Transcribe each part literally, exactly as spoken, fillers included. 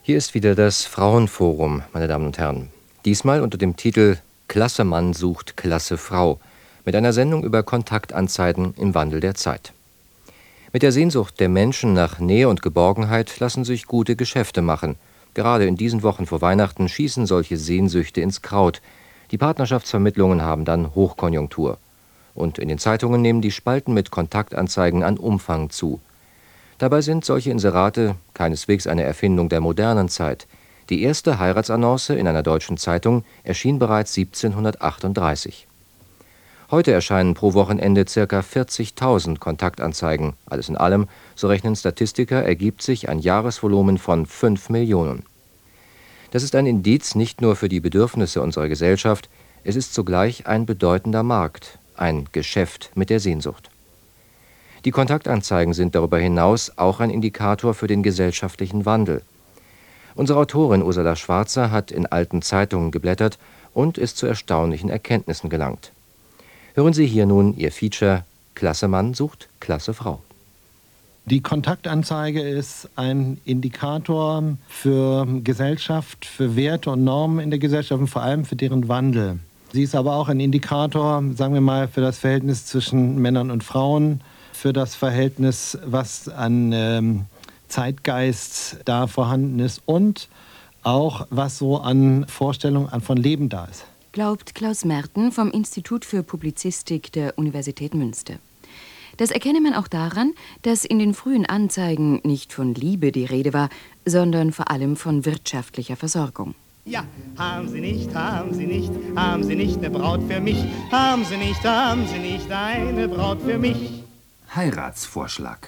Hier ist wieder das Frauenforum, meine Damen und Herren. Diesmal unter dem Titel »Klasse Mann sucht Klasse Frau« mit einer Sendung über Kontaktanzeigen im Wandel der Zeit. Mit der Sehnsucht der Menschen nach Nähe und Geborgenheit lassen sich gute Geschäfte machen. Gerade in diesen Wochen vor Weihnachten schießen solche Sehnsüchte ins Kraut. Die Partnerschaftsvermittlungen haben dann Hochkonjunktur. Und in den Zeitungen nehmen die Spalten mit Kontaktanzeigen an Umfang zu. Dabei sind solche Inserate keineswegs eine Erfindung der modernen Zeit. Die erste Heiratsannonce in einer deutschen Zeitung erschien bereits siebzehnhundertachtunddreißig. Heute erscheinen pro Wochenende ca. vierzigtausend Kontaktanzeigen. Alles in allem, so rechnen Statistiker, ergibt sich ein Jahresvolumen von fünf Millionen. Das ist ein Indiz nicht nur für die Bedürfnisse unserer Gesellschaft, es ist zugleich ein bedeutender Markt, ein Geschäft mit der Sehnsucht. Die Kontaktanzeigen sind darüber hinaus auch ein Indikator für den gesellschaftlichen Wandel. Unsere Autorin Ursula Schwarzer hat in alten Zeitungen geblättert und ist zu erstaunlichen Erkenntnissen gelangt. Hören Sie hier nun ihr Feature »Klasse Mann sucht Klasse Frau«. Die Kontaktanzeige ist ein Indikator für Gesellschaft, für Werte und Normen in der Gesellschaft und vor allem für deren Wandel. Sie ist aber auch ein Indikator, sagen wir mal, für das Verhältnis zwischen Männern und Frauen, für das Verhältnis, was an ähm, Zeitgeist da vorhanden ist und auch, was so an Vorstellungen an von Leben da ist. Glaubt Klaus Merten vom Institut für Publizistik der Universität Münster. Das erkenne man auch daran, dass in den frühen Anzeigen nicht von Liebe die Rede war, sondern vor allem von wirtschaftlicher Versorgung. Ja, haben Sie nicht, haben Sie nicht, haben Sie nicht eine Braut für mich? Haben Sie nicht, haben Sie nicht eine Braut für mich? Heiratsvorschlag.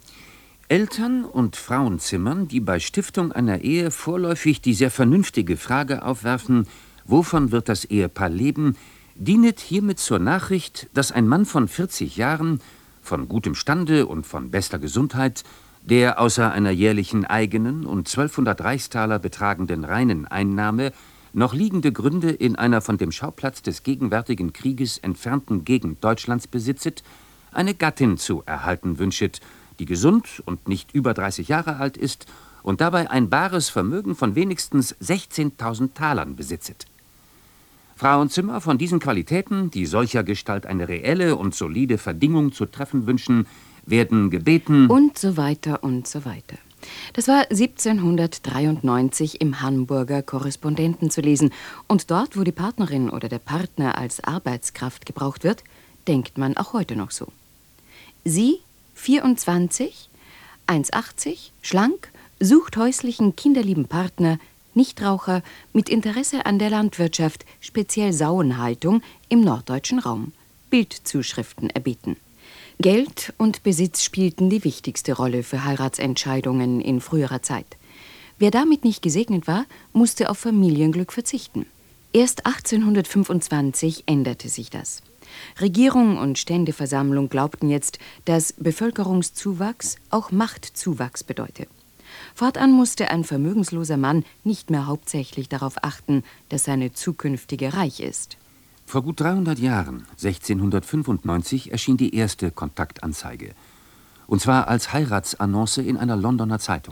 Eltern- und Frauenzimmern, die bei Stiftung einer Ehe vorläufig die sehr vernünftige Frage aufwerfen, wovon wird das Ehepaar leben, dienet hiermit zur Nachricht, dass ein Mann von vierzig Jahren, von gutem Stande und von bester Gesundheit, der außer einer jährlichen eigenen und zwölfhundert Reichstaler betragenden reinen Einnahme noch liegende Gründe in einer von dem Schauplatz des gegenwärtigen Krieges entfernten Gegend Deutschlands besitzet, eine Gattin zu erhalten wünschet, die gesund und nicht über dreißig Jahre alt ist und dabei ein bares Vermögen von wenigstens sechzehntausend Talern besitzet. Frauenzimmer von diesen Qualitäten, die solcher Gestalt eine reelle und solide Verdingung zu treffen wünschen, werden gebeten... Und so weiter und so weiter. Das war siebzehnhundertdreiundneunzig im Hamburger Korrespondenten zu lesen. Und dort, wo die Partnerin oder der Partner als Arbeitskraft gebraucht wird, denkt man auch heute noch so. Sie, vierundzwanzig, eins achtzig, schlank, sucht häuslichen, kinderlieben Partner, Nichtraucher, mit Interesse an der Landwirtschaft, speziell Sauenhaltung im norddeutschen Raum. Bildzuschriften erbeten. Geld und Besitz spielten die wichtigste Rolle für Heiratsentscheidungen in früherer Zeit. Wer damit nicht gesegnet war, musste auf Familienglück verzichten. Erst achtzehnhundertfünfundzwanzig änderte sich das. Regierung und Ständeversammlung glaubten jetzt, dass Bevölkerungszuwachs auch Machtzuwachs bedeute. Fortan musste ein vermögensloser Mann nicht mehr hauptsächlich darauf achten, dass seine zukünftige reich ist. Vor gut dreihundert Jahren, sechzehnhundertfünfundneunzig, erschien die erste Kontaktanzeige. Und zwar als Heiratsannonce in einer Londoner Zeitung.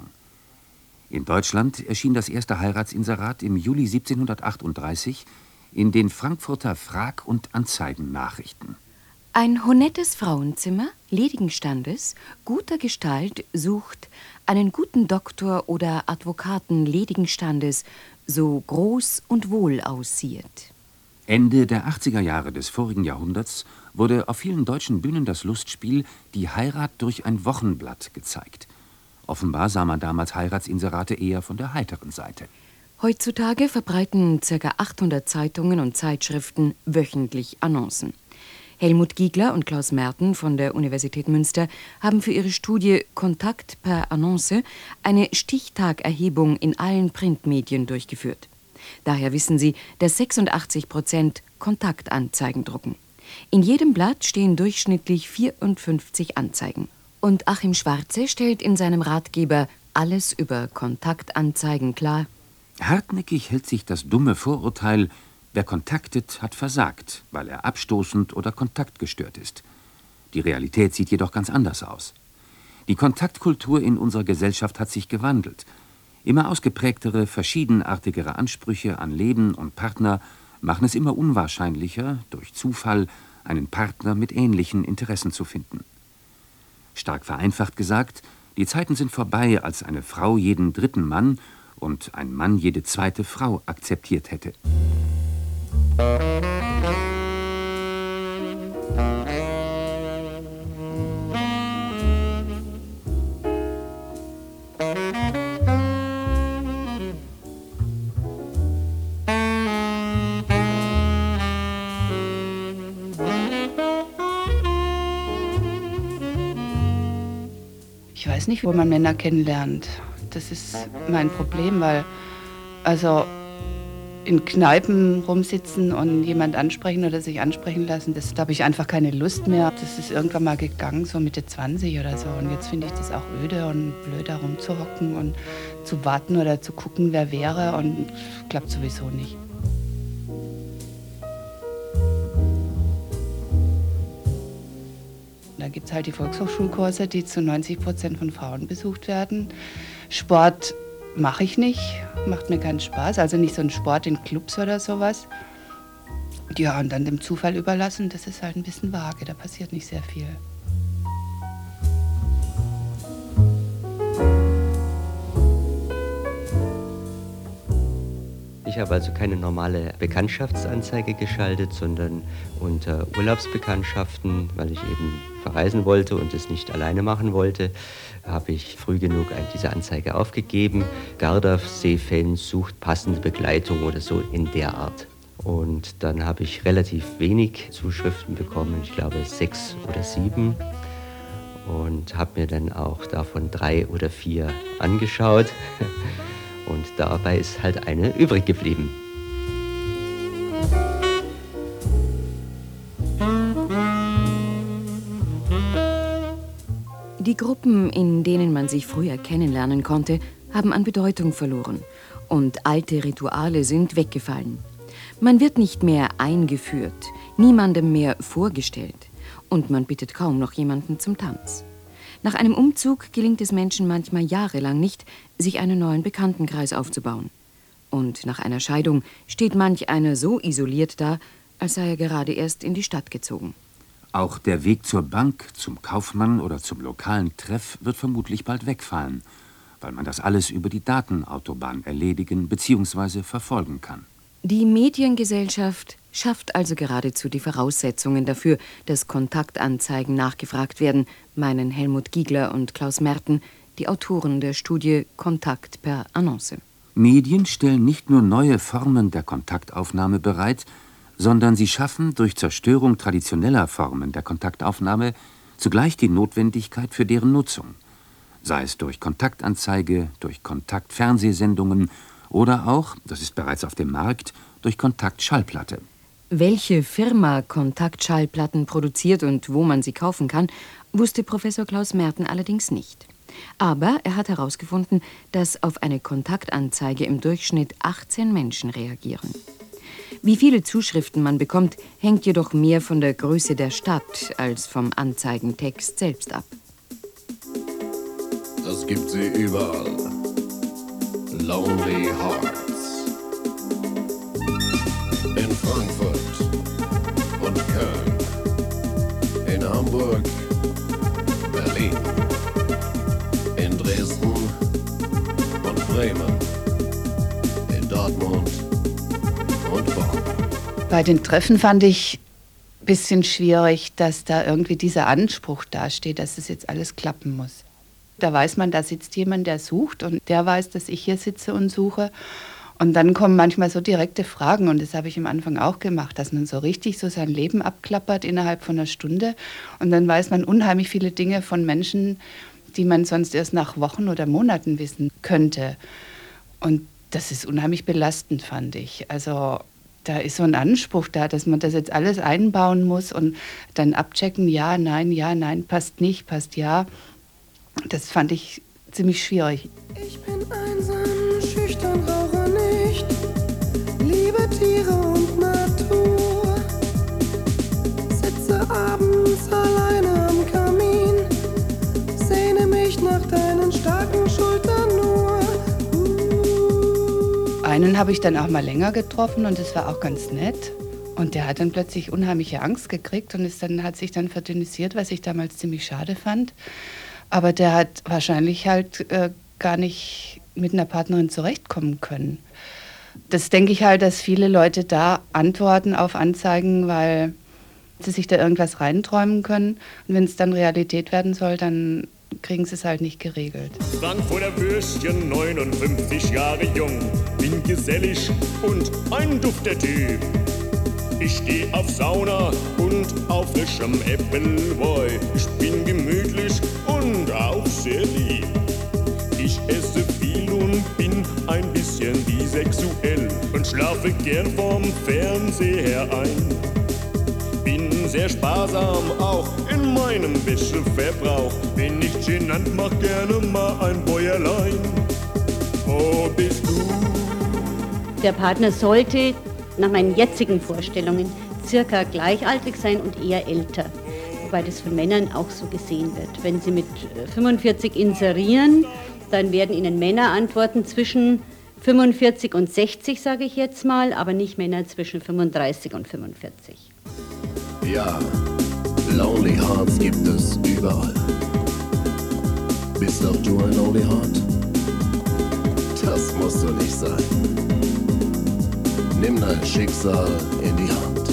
In Deutschland erschien das erste Heiratsinserat im Juli siebzehnhundertachtunddreißig in den Frankfurter Frag- und Anzeigennachrichten. Ein honettes Frauenzimmer, ledigen Standes, guter Gestalt, sucht einen guten Doktor oder Advokaten ledigen Standes, so groß und wohl aussiehet. Ende der achtziger Jahre des vorigen Jahrhunderts wurde auf vielen deutschen Bühnen das Lustspiel Die Heirat durch ein Wochenblatt gezeigt. Offenbar sah man damals Heiratsinserate eher von der heiteren Seite. Heutzutage verbreiten ca. achthundert Zeitungen und Zeitschriften wöchentlich Annoncen. Helmut Giegler und Klaus Merten von der Universität Münster haben für ihre Studie Kontakt per Annonce eine Stichtagerhebung in allen Printmedien durchgeführt. Daher wissen sie, dass sechsundachtzig Prozent Kontaktanzeigen drucken. In jedem Blatt stehen durchschnittlich vierundfünfzig Anzeigen. Und Achim Schwarze stellt in seinem Ratgeber Alles über Kontaktanzeigen klar. Hartnäckig hält sich das dumme Vorurteil, wer kontaktet, hat versagt, weil er abstoßend oder kontaktgestört ist. Die Realität sieht jedoch ganz anders aus. Die Kontaktkultur in unserer Gesellschaft hat sich gewandelt. Immer ausgeprägtere, verschiedenartigere Ansprüche an Leben und Partner machen es immer unwahrscheinlicher, durch Zufall einen Partner mit ähnlichen Interessen zu finden. Stark vereinfacht gesagt, die Zeiten sind vorbei, als eine Frau jeden dritten Mann und ein Mann jede zweite Frau akzeptiert hätte. Ich weiß nicht, wo man Männer kennenlernt. Das ist mein Problem, weil also in Kneipen rumsitzen und jemand ansprechen oder sich ansprechen lassen, das, da habe ich einfach keine Lust mehr. Das ist irgendwann mal gegangen, so Mitte zwanzig oder so. Und jetzt finde ich das auch öde und blöd, da rumzuhocken und zu warten oder zu gucken, wer wäre. Und klappt sowieso nicht. Da gibt es halt die Volkshochschulkurse, die zu neunzig Prozent von Frauen besucht werden. Sport mache ich nicht, macht mir keinen Spaß, also nicht so ein Sport in Clubs oder sowas. Ja, und dann dem Zufall überlassen, das ist halt ein bisschen vage, da passiert nicht sehr viel. Ich habe also keine normale Bekanntschaftsanzeige geschaltet, sondern unter Urlaubsbekanntschaften, weil ich eben verreisen wollte und es nicht alleine machen wollte, habe ich früh genug diese Anzeige aufgegeben. Gardasee-Fans sucht passende Begleitung oder so in der Art. Und dann habe ich relativ wenig Zuschriften bekommen, ich glaube sechs oder sieben. Und habe mir dann auch davon drei oder vier angeschaut. Und dabei ist halt eine übrig geblieben. Die Gruppen, in denen man sich früher kennenlernen konnte, haben an Bedeutung verloren. Und alte Rituale sind weggefallen. Man wird nicht mehr eingeführt, niemandem mehr vorgestellt. Und man bittet kaum noch jemanden zum Tanz. Nach einem Umzug gelingt es Menschen manchmal jahrelang nicht, sich einen neuen Bekanntenkreis aufzubauen. Und nach einer Scheidung steht manch einer so isoliert da, als sei er gerade erst in die Stadt gezogen. Auch der Weg zur Bank, zum Kaufmann oder zum lokalen Treff wird vermutlich bald wegfallen, weil man das alles über die Datenautobahn erledigen bzw. verfolgen kann. Die Mediengesellschaft schafft also geradezu die Voraussetzungen dafür, dass Kontaktanzeigen nachgefragt werden, meinen Helmut Giegler und Klaus Merten, die Autoren der Studie Kontakt per Annonce. Medien stellen nicht nur neue Formen der Kontaktaufnahme bereit, sondern sie schaffen durch Zerstörung traditioneller Formen der Kontaktaufnahme zugleich die Notwendigkeit für deren Nutzung. Sei es durch Kontaktanzeige, durch Kontaktfernsehsendungen oder auch, das ist bereits auf dem Markt, durch Kontaktschallplatte. Welche Firma Kontaktschallplatten produziert und wo man sie kaufen kann, wusste Professor Klaus Merten allerdings nicht. Aber er hat herausgefunden, dass auf eine Kontaktanzeige im Durchschnitt achtzehn Menschen reagieren. Wie viele Zuschriften man bekommt, hängt jedoch mehr von der Größe der Stadt als vom Anzeigentext selbst ab. Das gibt sie überall. Lonely Hearts. In Frankfurt und Köln. In Hamburg, Berlin. In Dresden und Bremen. In Dortmund und Bonn. Bei den Treffen fand ich ein bisschen schwierig, dass da irgendwie dieser Anspruch dasteht, dass es jetzt alles klappen muss. Da weiß man, da sitzt jemand, der sucht und der weiß, dass ich hier sitze und suche. Und dann kommen manchmal so direkte Fragen und das habe ich am Anfang auch gemacht, dass man so richtig so sein Leben abklappert innerhalb von einer Stunde. Und dann weiß man unheimlich viele Dinge von Menschen, die man sonst erst nach Wochen oder Monaten wissen könnte. Und das ist unheimlich belastend, fand ich. Also da ist so ein Anspruch da, dass man das jetzt alles einbauen muss und dann abchecken, ja, nein, ja, nein, passt nicht, passt ja. Das fand ich ziemlich schwierig. Ich bin einsam, schüchtern, rauche nicht, liebe Tiere und Natur. Sitze abends alleine am Kamin, sehne mich nach deinen starken Schultern nur. einen habe ich dann auch mal länger getroffen und das war auch ganz nett. Und der hat dann plötzlich unheimliche Angst gekriegt und ist dann, hat sich dann verdünnisiert, was ich damals ziemlich schade fand. Aber der hat wahrscheinlich halt äh, gar nicht mit einer Partnerin zurechtkommen können. Das denke ich halt, dass viele Leute da antworten auf Anzeigen, weil sie sich da irgendwas reinträumen können. Und wenn es dann Realität werden soll, dann kriegen sie es halt nicht geregelt. Frankfurter Würstchen, neunundfünfzig Jahre jung, bin gesellig und ein dufter Typ. Ich geh auf Sauna und auf frischem Appleboy. Ich bin gemütlich und auch sehr lieb. Ich esse viel und bin ein bisschen bisexuell und schlafe gern vom Fernseher ein. Bin sehr sparsam auch in meinem Wäscheverbrauch. Bin nicht genannt, mach gerne mal ein Bäuerlein. Wo bist du? Der Partner sollte nach meinen jetzigen Vorstellungen circa gleichaltrig sein und eher älter. Wobei das von Männern auch so gesehen wird. Wenn sie mit fünfundvierzig inserieren, dann werden ihnen Männer antworten zwischen fünfundvierzig und sechzig, sage ich jetzt mal, aber nicht Männer zwischen fünfunddreißig und fünfundvierzig. Ja, Lonely Hearts gibt es überall. Bist auch du ein Lonely Heart? Das musst du nicht sein. Nimm dein Schicksal in die Hand.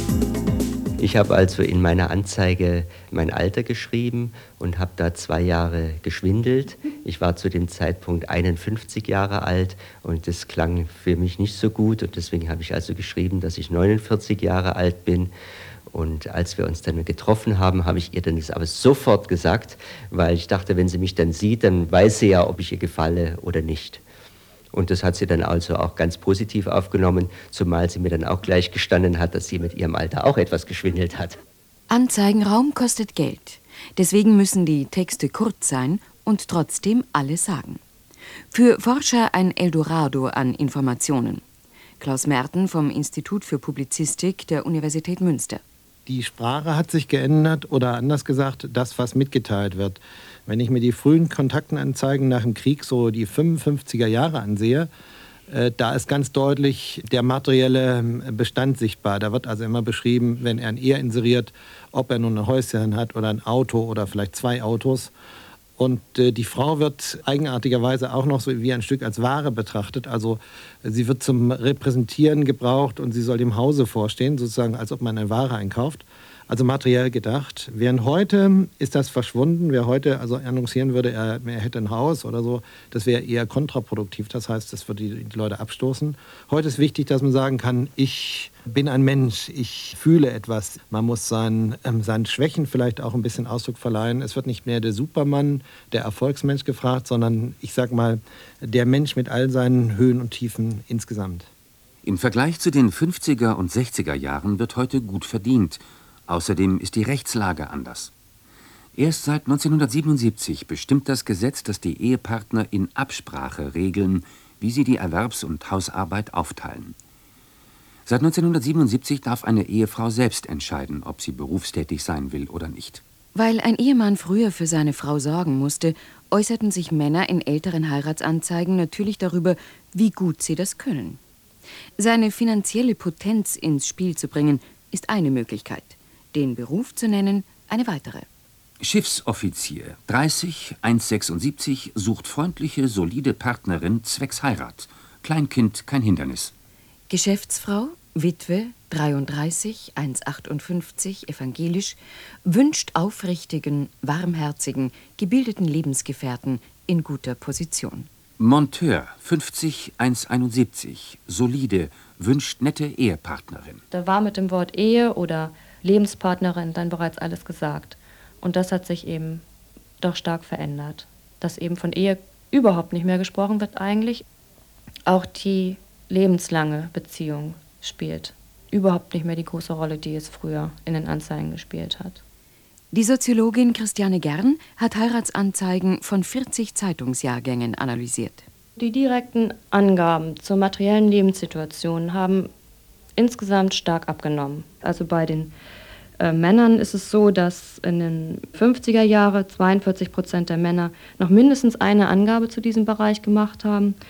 Ich habe also in meiner Anzeige mein Alter geschrieben und habe da zwei Jahre geschwindelt. Ich war zu dem Zeitpunkt einundfünfzig Jahre alt und das klang für mich nicht so gut. Und deswegen habe ich also geschrieben, dass ich neunundvierzig Jahre alt bin. Und als wir uns dann getroffen haben, habe ich ihr dann das aber sofort gesagt, weil ich dachte, wenn sie mich dann sieht, dann weiß sie ja, ob ich ihr gefalle oder nicht. Und das hat sie dann also auch ganz positiv aufgenommen, zumal sie mir dann auch gleich gestanden hat, dass sie mit ihrem Alter auch etwas geschwindelt hat. Anzeigenraum kostet Geld. Deswegen müssen die Texte kurz sein und trotzdem alles sagen. Für Forscher ein Eldorado an Informationen. Klaus Merten vom Institut für Publizistik der Universität Münster. Die Sprache hat sich geändert oder anders gesagt, das, was mitgeteilt wird. Wenn ich mir die frühen Kontaktenanzeigen nach dem Krieg, so die fünfundfünfziger Jahre ansehe, äh, da ist ganz deutlich der materielle Bestand sichtbar. Da wird also immer beschrieben, wenn er ein Ehe inseriert, ob er nun ein Häuschen hat oder ein Auto oder vielleicht zwei Autos. Und äh, die Frau wird eigenartigerweise auch noch so wie ein Stück als Ware betrachtet. Also sie wird zum Repräsentieren gebraucht und sie soll dem Hause vorstehen, sozusagen als ob man eine Ware einkauft. Also materiell gedacht. Während heute ist das verschwunden. Wer heute also annoncieren würde, er, er hätte ein Haus oder so, das wäre eher kontraproduktiv. Das heißt, das würde die, die Leute abstoßen. Heute ist wichtig, dass man sagen kann, ich bin ein Mensch, ich fühle etwas. Man muss seinen, ähm, seinen Schwächen vielleicht auch ein bisschen Ausdruck verleihen. Es wird nicht mehr der Supermann, der Erfolgsmensch gefragt, sondern ich sag mal, der Mensch mit all seinen Höhen und Tiefen insgesamt. Im Vergleich zu den fünfziger und sechziger Jahren wird heute gut verdient. Außerdem ist die Rechtslage anders. Erst seit neunzehnhundertsiebenundsiebzig bestimmt das Gesetz, dass die Ehepartner in Absprache regeln, wie sie die Erwerbs- und Hausarbeit aufteilen. Seit neunzehnhundertsiebenundsiebzig darf eine Ehefrau selbst entscheiden, ob sie berufstätig sein will oder nicht. Weil ein Ehemann früher für seine Frau sorgen musste, äußerten sich Männer in älteren Heiratsanzeigen natürlich darüber, wie gut sie das können. Seine finanzielle Potenz ins Spiel zu bringen, ist eine Möglichkeit. Den Beruf zu nennen, eine weitere. Schiffsoffizier, dreißig, eins Komma sechsundsiebzig, sucht freundliche, solide Partnerin zwecks Heirat. Kleinkind kein Hindernis. Geschäftsfrau, Witwe, dreiunddreißig, eins Komma achtundfünfzig, evangelisch, wünscht aufrichtigen, warmherzigen, gebildeten Lebensgefährten in guter Position. Monteur, fünfzig, eins Komma einundsiebzig, solide, wünscht nette Ehepartnerin. Da war mit dem Wort Ehe oder Lebenspartnerin dann bereits alles gesagt. Und das hat sich eben doch stark verändert. Dass eben von Ehe überhaupt nicht mehr gesprochen wird eigentlich. Auch die lebenslange Beziehung spielt überhaupt nicht mehr die große Rolle, die es früher in den Anzeigen gespielt hat. Die Soziologin Christiane Gern hat Heiratsanzeigen von vierzig Zeitungsjahrgängen analysiert. Die direkten Angaben zur materiellen Lebenssituation haben insgesamt stark abgenommen. Also bei den äh, Männern ist es so, dass in den fünfziger Jahren zweiundvierzig Prozent der Männer noch mindestens eine Angabe zu diesem Bereich gemacht haben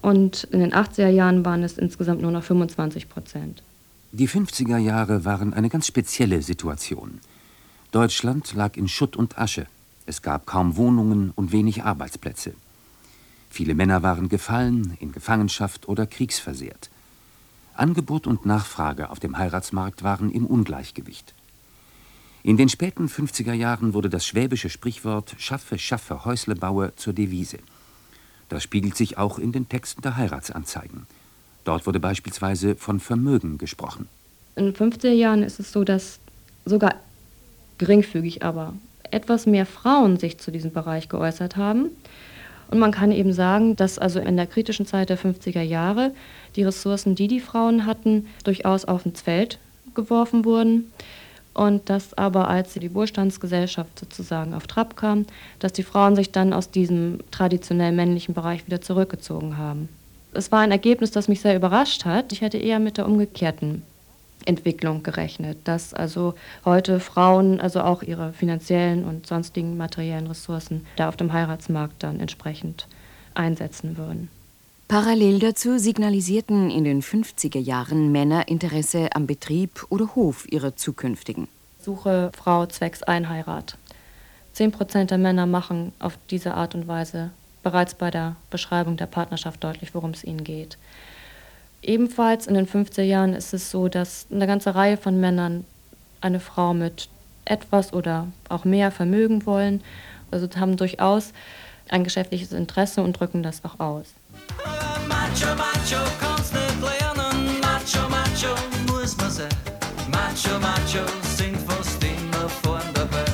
Und in den achtziger Jahren waren es insgesamt nur noch fünfundzwanzig Prozent. Die fünfziger Jahre waren eine ganz spezielle Situation. Deutschland lag in Schutt und Asche. Es gab kaum Wohnungen und wenig Arbeitsplätze. Viele Männer waren gefallen, in Gefangenschaft oder kriegsversehrt. Angebot und Nachfrage auf dem Heiratsmarkt waren im Ungleichgewicht. In den späten fünfziger Jahren wurde das schwäbische Sprichwort »Schaffe, schaffe, Häusle baue« zur Devise. Das spiegelt sich auch in den Texten der Heiratsanzeigen. Dort wurde beispielsweise von Vermögen gesprochen. In den fünfziger Jahren ist es so, dass sogar geringfügig, aber etwas mehr Frauen sich zu diesem Bereich geäußert haben. Und man kann eben sagen, dass also in der kritischen Zeit der fünfziger Jahre die Ressourcen, die die Frauen hatten, durchaus auf ins Feld geworfen wurden. Und dass aber, als die Wohlstandsgesellschaft sozusagen auf Trab kam, dass die Frauen sich dann aus diesem traditionell männlichen Bereich wieder zurückgezogen haben. Es war ein Ergebnis, das mich sehr überrascht hat. Ich hätte eher mit der umgekehrten Entwicklung gerechnet, dass also heute Frauen also auch ihre finanziellen und sonstigen materiellen Ressourcen da auf dem Heiratsmarkt dann entsprechend einsetzen würden. Parallel dazu signalisierten in den fünfziger Jahren Männer Interesse am Betrieb oder Hof ihrer zukünftigen. Suche Frau zwecks Einheirat. Zehn Prozent der Männer machen auf diese Art und Weise bereits bei der Beschreibung der Partnerschaft deutlich, worum es ihnen geht. Ebenfalls in den fünfziger Jahren ist es so, dass eine ganze Reihe von Männern eine Frau mit etwas oder auch mehr Vermögen wollen. Also haben durchaus ein geschäftliches Interesse und drücken das auch aus. Macho, Macho, kannst nicht lernen. Macho, Macho, muss man sein. Macho, Macho, sind fast immer vorn dabei.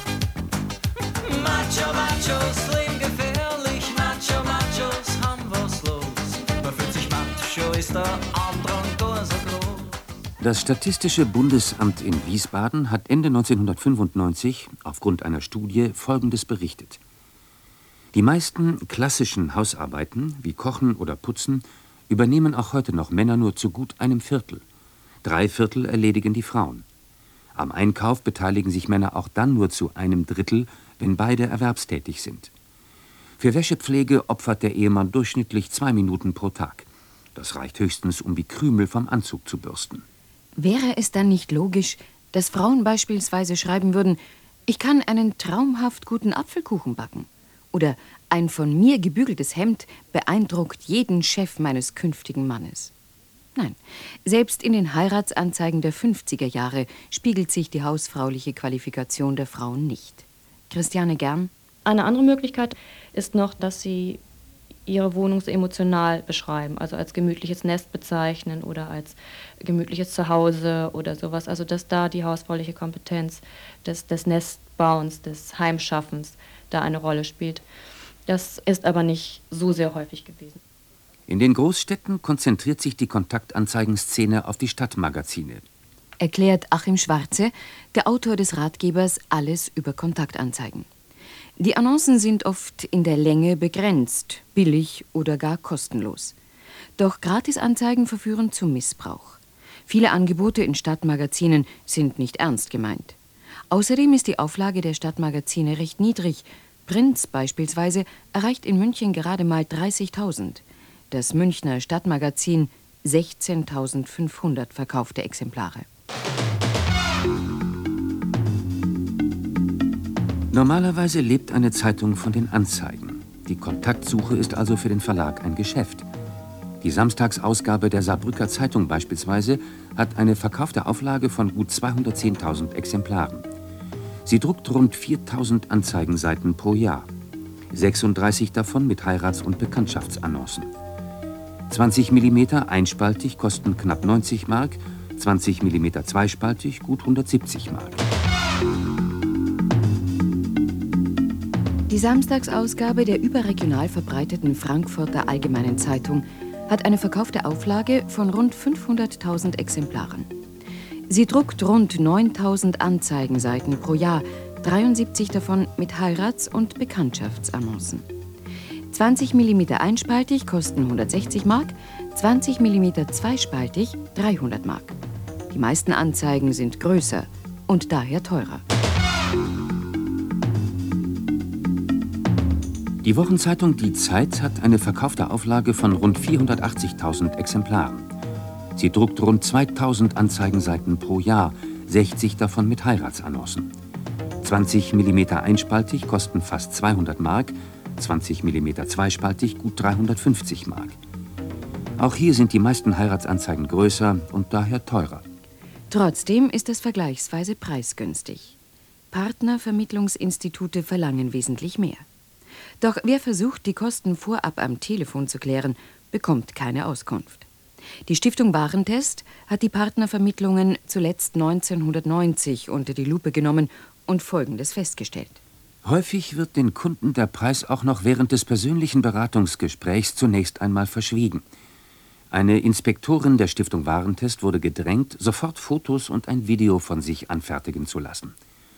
Macho, Machos leben gefährlich. Macho, Machos haben was los. Man fühlt sich macho, ist der Andrang gar so groß. Das Statistische Bundesamt in Wiesbaden hat Ende neunzehnhundertfünfundneunzig aufgrund einer Studie Folgendes berichtet. Die meisten klassischen Hausarbeiten, wie Kochen oder Putzen, übernehmen auch heute noch Männer nur zu gut einem Viertel. Drei Viertel erledigen die Frauen. Am Einkauf beteiligen sich Männer auch dann nur zu einem Drittel, wenn beide erwerbstätig sind. Für Wäschepflege opfert der Ehemann durchschnittlich zwei Minuten pro Tag. Das reicht höchstens, um die Krümel vom Anzug zu bürsten. Wäre es dann nicht logisch, dass Frauen beispielsweise schreiben würden, ich kann einen traumhaft guten Apfelkuchen backen? Oder ein von mir gebügeltes Hemd beeindruckt jeden Chef meines künftigen Mannes? Nein, selbst in den Heiratsanzeigen der fünfziger Jahre spiegelt sich die hausfrauliche Qualifikation der Frauen nicht. Christiane Gern? Eine andere Möglichkeit ist noch, dass sie ihre Wohnung so emotional beschreiben, also als gemütliches Nest bezeichnen oder als gemütliches Zuhause oder sowas. Also dass da die hausfrauliche Kompetenz des, des Nestbauens, des Heimschaffens da eine Rolle spielt. Das ist aber nicht so sehr häufig gewesen. In den Großstädten konzentriert sich die Kontaktanzeigenszene auf die Stadtmagazine. Erklärt Achim Schwarze, der Autor des Ratgebers Alles über Kontaktanzeigen. Die Annoncen sind oft in der Länge begrenzt, billig oder gar kostenlos. Doch Gratisanzeigen verführen zum Missbrauch. Viele Angebote in Stadtmagazinen sind nicht ernst gemeint. Außerdem ist die Auflage der Stadtmagazine recht niedrig. Prinz beispielsweise erreicht in München gerade mal dreißigtausend. Das Münchner Stadtmagazin sechzehntausendfünfhundert verkaufte Exemplare. Normalerweise lebt eine Zeitung von den Anzeigen. Die Kontaktsuche ist also für den Verlag ein Geschäft. Die Samstagsausgabe der Saarbrücker Zeitung beispielsweise hat eine verkaufte Auflage von gut zweihundertzehntausend Exemplaren. Sie druckt rund viertausend Anzeigenseiten pro Jahr. sechsunddreißig davon mit Heirats- und Bekanntschaftsannoncen. zwanzig Millimeter einspaltig kosten knapp neunzig Mark, zwanzig Millimeter zweispaltig gut hundertsiebzig Mark. Die Samstagsausgabe der überregional verbreiteten Frankfurter Allgemeinen Zeitung hat eine verkaufte Auflage von rund fünfhunderttausend Exemplaren. Sie druckt rund neuntausend Anzeigenseiten pro Jahr, dreiundsiebzig davon mit Heirats- und Bekanntschaftsannoncen. zwanzig Millimeter einspaltig kosten hundertsechzig Mark, zwanzig Millimeter zweispaltig dreihundert Mark. Die meisten Anzeigen sind größer und daher teurer. Die Wochenzeitung Die Zeit hat eine verkaufte Auflage von rund vierhundertachtzigtausend Exemplaren. Sie druckt rund zweitausend Anzeigenseiten pro Jahr, sechzig davon mit Heiratsannoncen. zwanzig Millimeter einspaltig kosten fast zweihundert Mark, zwanzig Millimeter zweispaltig gut dreihundertfünfzig Mark. Auch hier sind die meisten Heiratsanzeigen größer und daher teurer. Trotzdem ist es vergleichsweise preisgünstig. Partnervermittlungsinstitute verlangen wesentlich mehr. Doch wer versucht, die Kosten vorab am Telefon zu klären, bekommt keine Auskunft. Die Stiftung Warentest hat die Partnervermittlungen zuletzt neunzehnhundertneunzig unter die Lupe genommen und Folgendes festgestellt. Häufig wird den Kunden der Preis auch noch während des persönlichen Beratungsgesprächs zunächst einmal verschwiegen. Eine Inspektorin der Stiftung Warentest wurde gedrängt, sofort Fotos und ein Video von sich anfertigen zu lassen.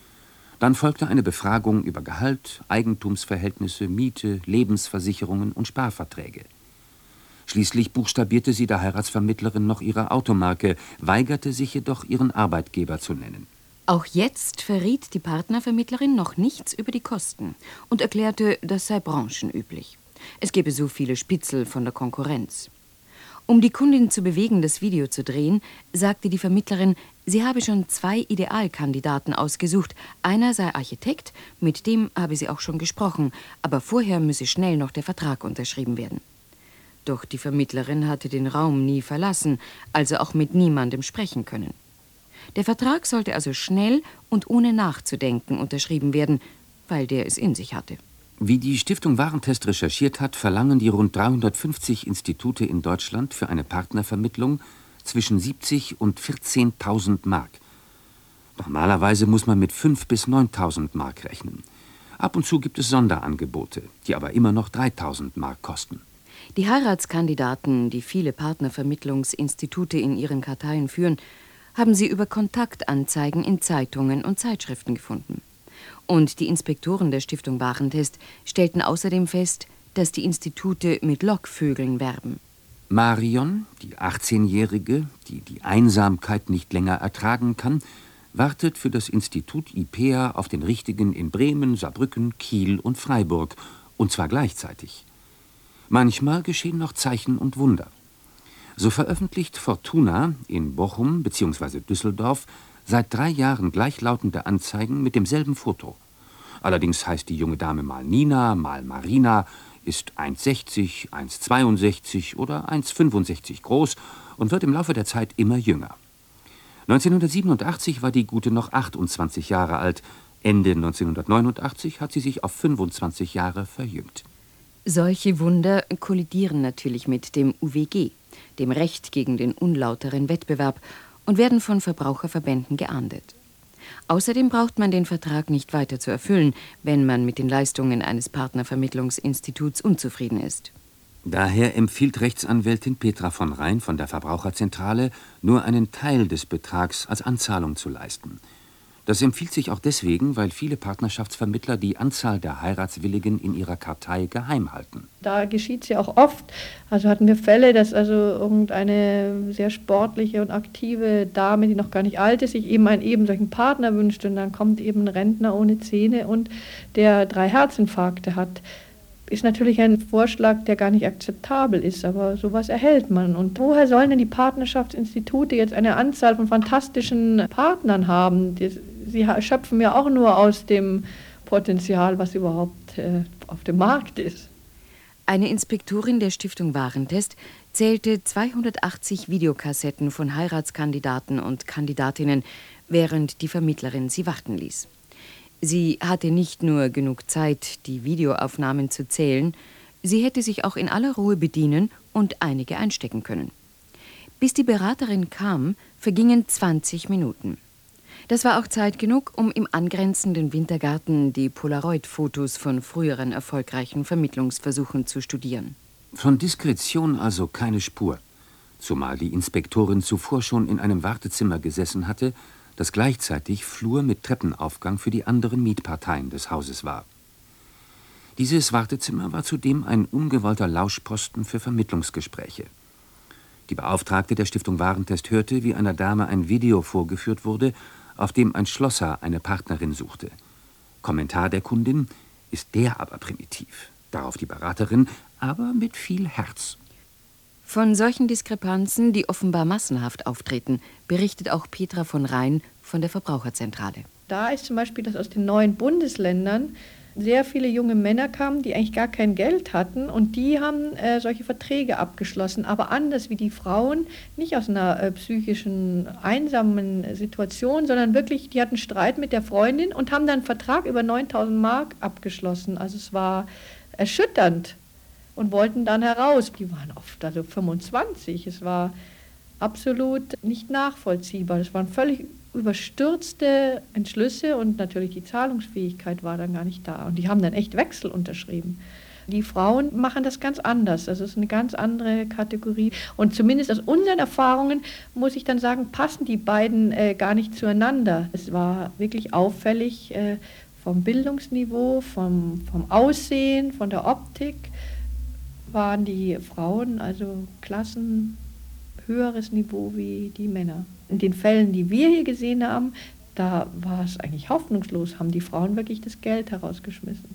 Dann folgte eine Befragung über Gehalt, Eigentumsverhältnisse, Miete, Lebensversicherungen und Sparverträge. Schließlich buchstabierte sie der Heiratsvermittlerin noch ihre Automarke, weigerte sich jedoch, ihren Arbeitgeber zu nennen. Auch jetzt verriet die Partnervermittlerin noch nichts über die Kosten und erklärte, das sei branchenüblich. Es gebe so viele Spitzel von der Konkurrenz. Um die Kundin zu bewegen, das Video zu drehen, sagte die Vermittlerin, sie habe schon zwei Idealkandidaten ausgesucht. Einer sei Architekt, mit dem habe sie auch schon gesprochen, aber vorher müsse schnell noch der Vertrag unterschrieben werden. Doch die Vermittlerin hatte den Raum nie verlassen, also auch mit niemandem sprechen können. Der Vertrag sollte also schnell und ohne nachzudenken unterschrieben werden, weil der es in sich hatte. Wie die Stiftung Warentest recherchiert hat, verlangen die rund dreihundertfünfzig Institute in Deutschland für eine Partnervermittlung zwischen siebzig und vierzehntausend Mark. Normalerweise muss man mit fünftausend bis neuntausend Mark rechnen. Ab und zu gibt es Sonderangebote, die aber immer noch dreitausend Mark kosten. Die Heiratskandidaten, die viele Partnervermittlungsinstitute in ihren Karteien führen, haben sie über Kontaktanzeigen in Zeitungen und Zeitschriften gefunden. Und die Inspektoren der Stiftung Warentest stellten außerdem fest, dass die Institute mit Lockvögeln werben. Marion, die achtzehnjährige, die die Einsamkeit nicht länger ertragen kann, wartet für das Institut I P E A auf den Richtigen in Bremen, Saarbrücken, Kiel und Freiburg, und zwar gleichzeitig. Manchmal geschehen noch Zeichen und Wunder. So veröffentlicht Fortuna in Bochum bzw. Düsseldorf seit drei Jahren gleichlautende Anzeigen mit demselben Foto. Allerdings heißt die junge Dame mal Nina, mal Marina, ist eins sechzig, eins zweiundsechzig oder eins fünfundsechzig groß und wird im Laufe der Zeit immer jünger. neunzehnhundertsiebenundachtzig war die Gute noch achtundzwanzig Jahre alt. Ende neunzehnhundertneunundachtzig hat sie sich auf fünfundzwanzig Jahre verjüngt. Solche Wunder kollidieren natürlich mit dem U W G, dem Recht gegen den unlauteren Wettbewerb, und werden von Verbraucherverbänden geahndet. Außerdem braucht man den Vertrag nicht weiter zu erfüllen, wenn man mit den Leistungen eines Partnervermittlungsinstituts unzufrieden ist. Daher empfiehlt Rechtsanwältin Petra von Rhein von der Verbraucherzentrale, nur einen Teil des Betrags als Anzahlung zu leisten. Das empfiehlt sich auch deswegen, weil viele Partnerschaftsvermittler die Anzahl der Heiratswilligen in ihrer Kartei geheim halten. Da geschieht es ja auch oft. Also hatten wir Fälle, dass also irgendeine sehr sportliche und aktive Dame, die noch gar nicht alt ist, sich eben einen eben solchen Partner wünscht, und dann kommt eben ein Rentner ohne Zähne und der drei Herzinfarkte hat. Ist natürlich ein Vorschlag, der gar nicht akzeptabel ist, aber sowas erhält man. Und woher sollen denn die Partnerschaftsinstitute jetzt eine Anzahl von fantastischen Partnern haben? Sie schöpfen ja auch nur aus dem Potenzial, was überhaupt äh, auf dem Markt ist. Eine Inspektorin der Stiftung Warentest zählte zweihundertachtzig Videokassetten von Heiratskandidaten und Kandidatinnen, während die Vermittlerin sie warten ließ. Sie hatte nicht nur genug Zeit, die Videoaufnahmen zu zählen, sie hätte sich auch in aller Ruhe bedienen und einige einstecken können. Bis die Beraterin kam, vergingen zwanzig Minuten. Das war auch Zeit genug, um im angrenzenden Wintergarten die Polaroid-Fotos von früheren erfolgreichen Vermittlungsversuchen zu studieren. Von Diskretion also keine Spur, zumal die Inspektorin zuvor schon in einem Wartezimmer gesessen hatte, das gleichzeitig Flur mit Treppenaufgang für die anderen Mietparteien des Hauses war. Dieses Wartezimmer war zudem ein ungewollter Lauschposten für Vermittlungsgespräche. Die Beauftragte der Stiftung Warentest hörte, wie einer Dame ein Video vorgeführt wurde, auf dem ein Schlosser eine Partnerin suchte. Kommentar der Kundin: Ist der aber primitiv. Darauf die Beraterin, aber mit viel Herz. Von solchen Diskrepanzen, die offenbar massenhaft auftreten, berichtet auch Petra von Rhein von der Verbraucherzentrale. Da ist zum Beispiel, dass aus den neuen Bundesländern sehr viele junge Männer kamen, die eigentlich gar kein Geld hatten, und die haben äh, solche Verträge abgeschlossen, aber anders wie die Frauen, nicht aus einer äh, psychischen, einsamen Situation, sondern wirklich, die hatten Streit mit der Freundin und haben dann einen Vertrag über neuntausend Mark abgeschlossen. Also es war erschütternd und wollten dann heraus. Die waren oft also fünfundzwanzig, es war absolut nicht nachvollziehbar. Das waren völlig überstürzte Entschlüsse und natürlich die Zahlungsfähigkeit war dann gar nicht da. Und die haben dann echt Wechsel unterschrieben. Die Frauen machen das ganz anders. Das ist eine ganz andere Kategorie. Und zumindest aus unseren Erfahrungen, muss ich dann sagen, passen die beiden äh, gar nicht zueinander. Es war wirklich auffällig äh, vom Bildungsniveau, vom, vom Aussehen, von der Optik, waren die Frauen also Klassen höheres Niveau wie die Männer. In den Fällen, die wir hier gesehen haben, da war es eigentlich hoffnungslos, haben die Frauen wirklich das Geld herausgeschmissen.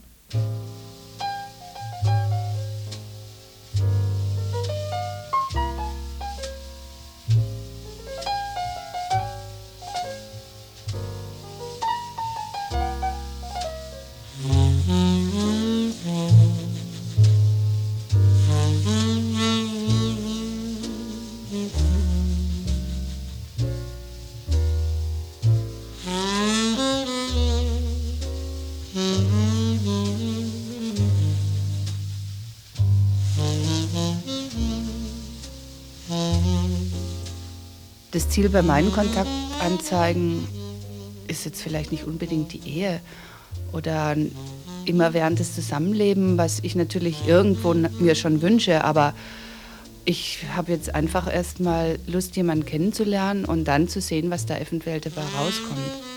Das Ziel bei meinen Kontaktanzeigen ist jetzt vielleicht nicht unbedingt die Ehe oder immer während des Zusammenlebens, was ich natürlich irgendwo mir schon wünsche, aber ich habe jetzt einfach erstmal Lust, jemanden kennenzulernen und dann zu sehen, was da eventuell dabei rauskommt.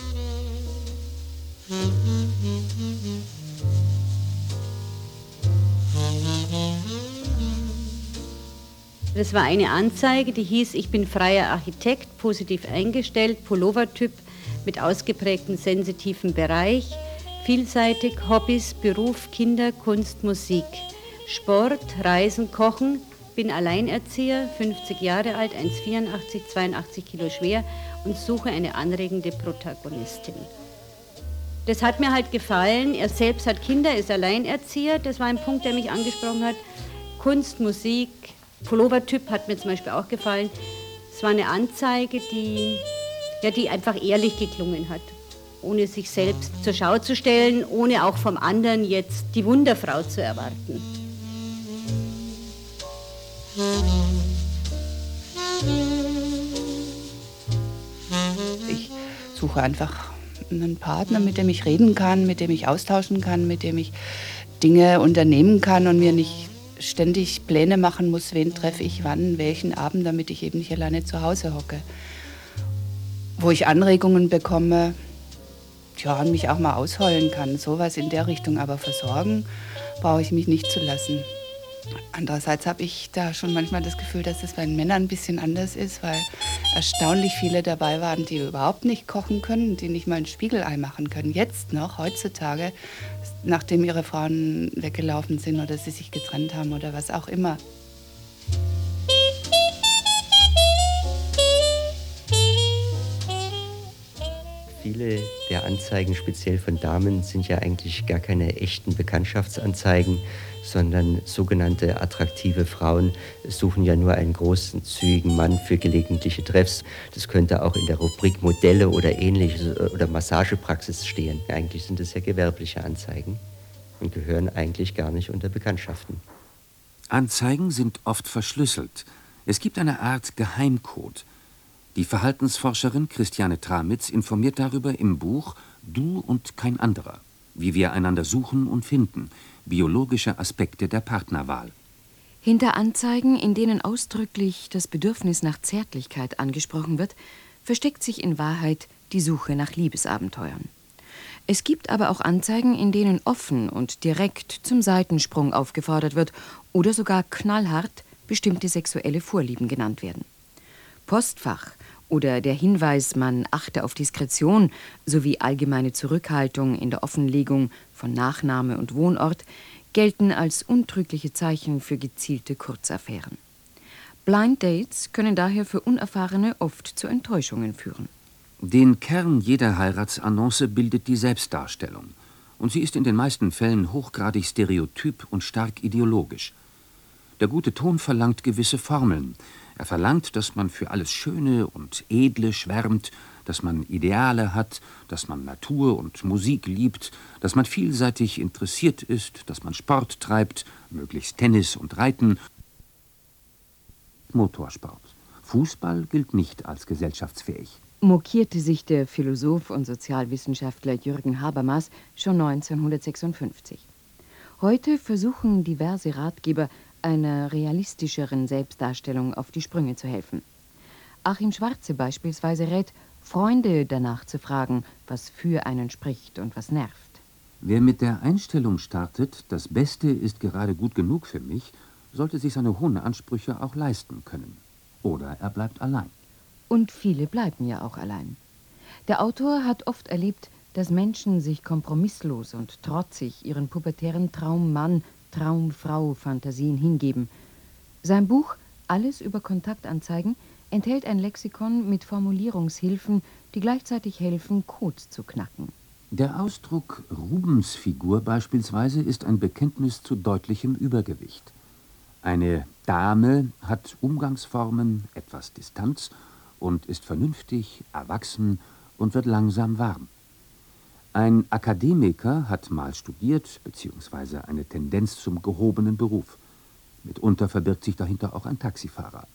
Das war eine Anzeige, die hieß, ich bin freier Architekt, positiv eingestellt, Pullovertyp mit ausgeprägtem sensitiven Bereich, vielseitig, Hobbys, Beruf, Kinder, Kunst, Musik, Sport, Reisen, Kochen, bin Alleinerzieher, fünfzig Jahre alt, eins Komma vierundachtzig, zweiundachtzig Kilo schwer und suche eine anregende Protagonistin. Das hat mir halt gefallen, er selbst hat Kinder, ist Alleinerzieher, das war ein Punkt, der mich angesprochen hat, Kunst, Musik, Pullovertyp hat mir zum Beispiel auch gefallen. Es war eine Anzeige, die, ja, die einfach ehrlich geklungen hat. Ohne sich selbst zur Schau zu stellen, ohne auch vom anderen jetzt die Wunderfrau zu erwarten. Ich suche einfach einen Partner, mit dem ich reden kann, mit dem ich austauschen kann, mit dem ich Dinge unternehmen kann und mir nicht ständig Pläne machen muss, wen treffe ich wann, welchen Abend, damit ich eben nicht alleine zu Hause hocke. Wo ich Anregungen bekomme, ja, und mich auch mal ausheulen kann, sowas in der Richtung, aber versorgen brauche ich mich nicht zu lassen. Andererseits habe ich da schon manchmal das Gefühl, dass das bei den Männern ein bisschen anders ist, weil erstaunlich viele dabei waren, die überhaupt nicht kochen können, die nicht mal ein Spiegelei machen können. Jetzt noch, heutzutage, nachdem ihre Frauen weggelaufen sind oder sie sich getrennt haben oder was auch immer. Viele der Anzeigen, speziell von Damen, sind ja eigentlich gar keine echten Bekanntschaftsanzeigen, sondern sogenannte attraktive Frauen suchen ja nur einen großen, zügigen Mann für gelegentliche Treffs. Das könnte auch in der Rubrik Modelle oder ähnliches oder Massagepraxis stehen. Eigentlich sind es ja gewerbliche Anzeigen und gehören eigentlich gar nicht unter Bekanntschaften. Anzeigen sind oft verschlüsselt. Es gibt eine Art Geheimcode. Die Verhaltensforscherin Christiane Tramitz informiert darüber im Buch »Du und kein anderer«, wie wir einander suchen und finden, biologische Aspekte der Partnerwahl. Hinter Anzeigen, in denen ausdrücklich das Bedürfnis nach Zärtlichkeit angesprochen wird, versteckt sich in Wahrheit die Suche nach Liebesabenteuern. Es gibt aber auch Anzeigen, in denen offen und direkt zum Seitensprung aufgefordert wird oder sogar knallhart bestimmte sexuelle Vorlieben genannt werden. Postfach oder der Hinweis, man achte auf Diskretion sowie allgemeine Zurückhaltung in der Offenlegung von Nachname und Wohnort gelten als untrügliche Zeichen für gezielte Kurzaffären. Blind Dates können daher für Unerfahrene oft zu Enttäuschungen führen. Den Kern jeder Heiratsannonce bildet die Selbstdarstellung. Und sie ist in den meisten Fällen hochgradig stereotyp und stark ideologisch. Der gute Ton verlangt gewisse Formeln. Er verlangt, dass man für alles Schöne und Edle schwärmt, dass man Ideale hat, dass man Natur und Musik liebt, dass man vielseitig interessiert ist, dass man Sport treibt, möglichst Tennis und Reiten, Motorsport. Fußball gilt nicht als gesellschaftsfähig. Mokierte sich der Philosoph und Sozialwissenschaftler Jürgen Habermas schon neunzehnhundertsechsundfünfzig. Heute versuchen diverse Ratgeber, einer realistischeren Selbstdarstellung auf die Sprünge zu helfen. Achim Schwarze beispielsweise rät, Freunde danach zu fragen, was für einen spricht und was nervt. Wer mit der Einstellung startet, das Beste ist gerade gut genug für mich, sollte sich seine hohen Ansprüche auch leisten können. Oder er bleibt allein. Und viele bleiben ja auch allein. Der Autor hat oft erlebt, dass Menschen sich kompromisslos und trotzig ihren pubertären Traummann, Traumfrau-Fantasien hingeben. Sein Buch »Alles über Kontaktanzeigen« enthält ein Lexikon mit Formulierungshilfen, die gleichzeitig helfen, Codes zu knacken. Der Ausdruck Rubensfigur beispielsweise ist ein Bekenntnis zu deutlichem Übergewicht. Eine Dame hat Umgangsformen, etwas Distanz und ist vernünftig, erwachsen und wird langsam warm. Ein Akademiker hat mal studiert, beziehungsweise eine Tendenz zum gehobenen Beruf. Mitunter verbirgt sich dahinter auch ein Taxifahrer.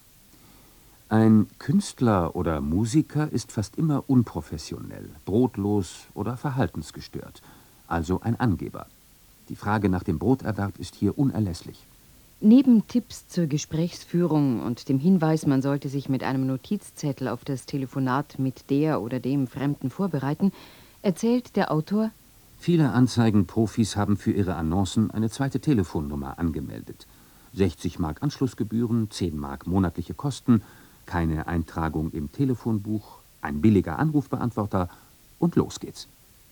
Ein Künstler oder Musiker ist fast immer unprofessionell, brotlos oder verhaltensgestört, also ein Angeber. Die Frage nach dem Broterwerb ist hier unerlässlich. Neben Tipps zur Gesprächsführung und dem Hinweis, man sollte sich mit einem Notizzettel auf das Telefonat mit der oder dem Fremden vorbereiten, erzählt der Autor: Viele Anzeigenprofis haben für ihre Annoncen eine zweite Telefonnummer angemeldet. sechzig Mark Anschlussgebühren, zehn Mark monatliche Kosten, keine Eintragung im Telefonbuch, ein billiger Anrufbeantworter und los geht's.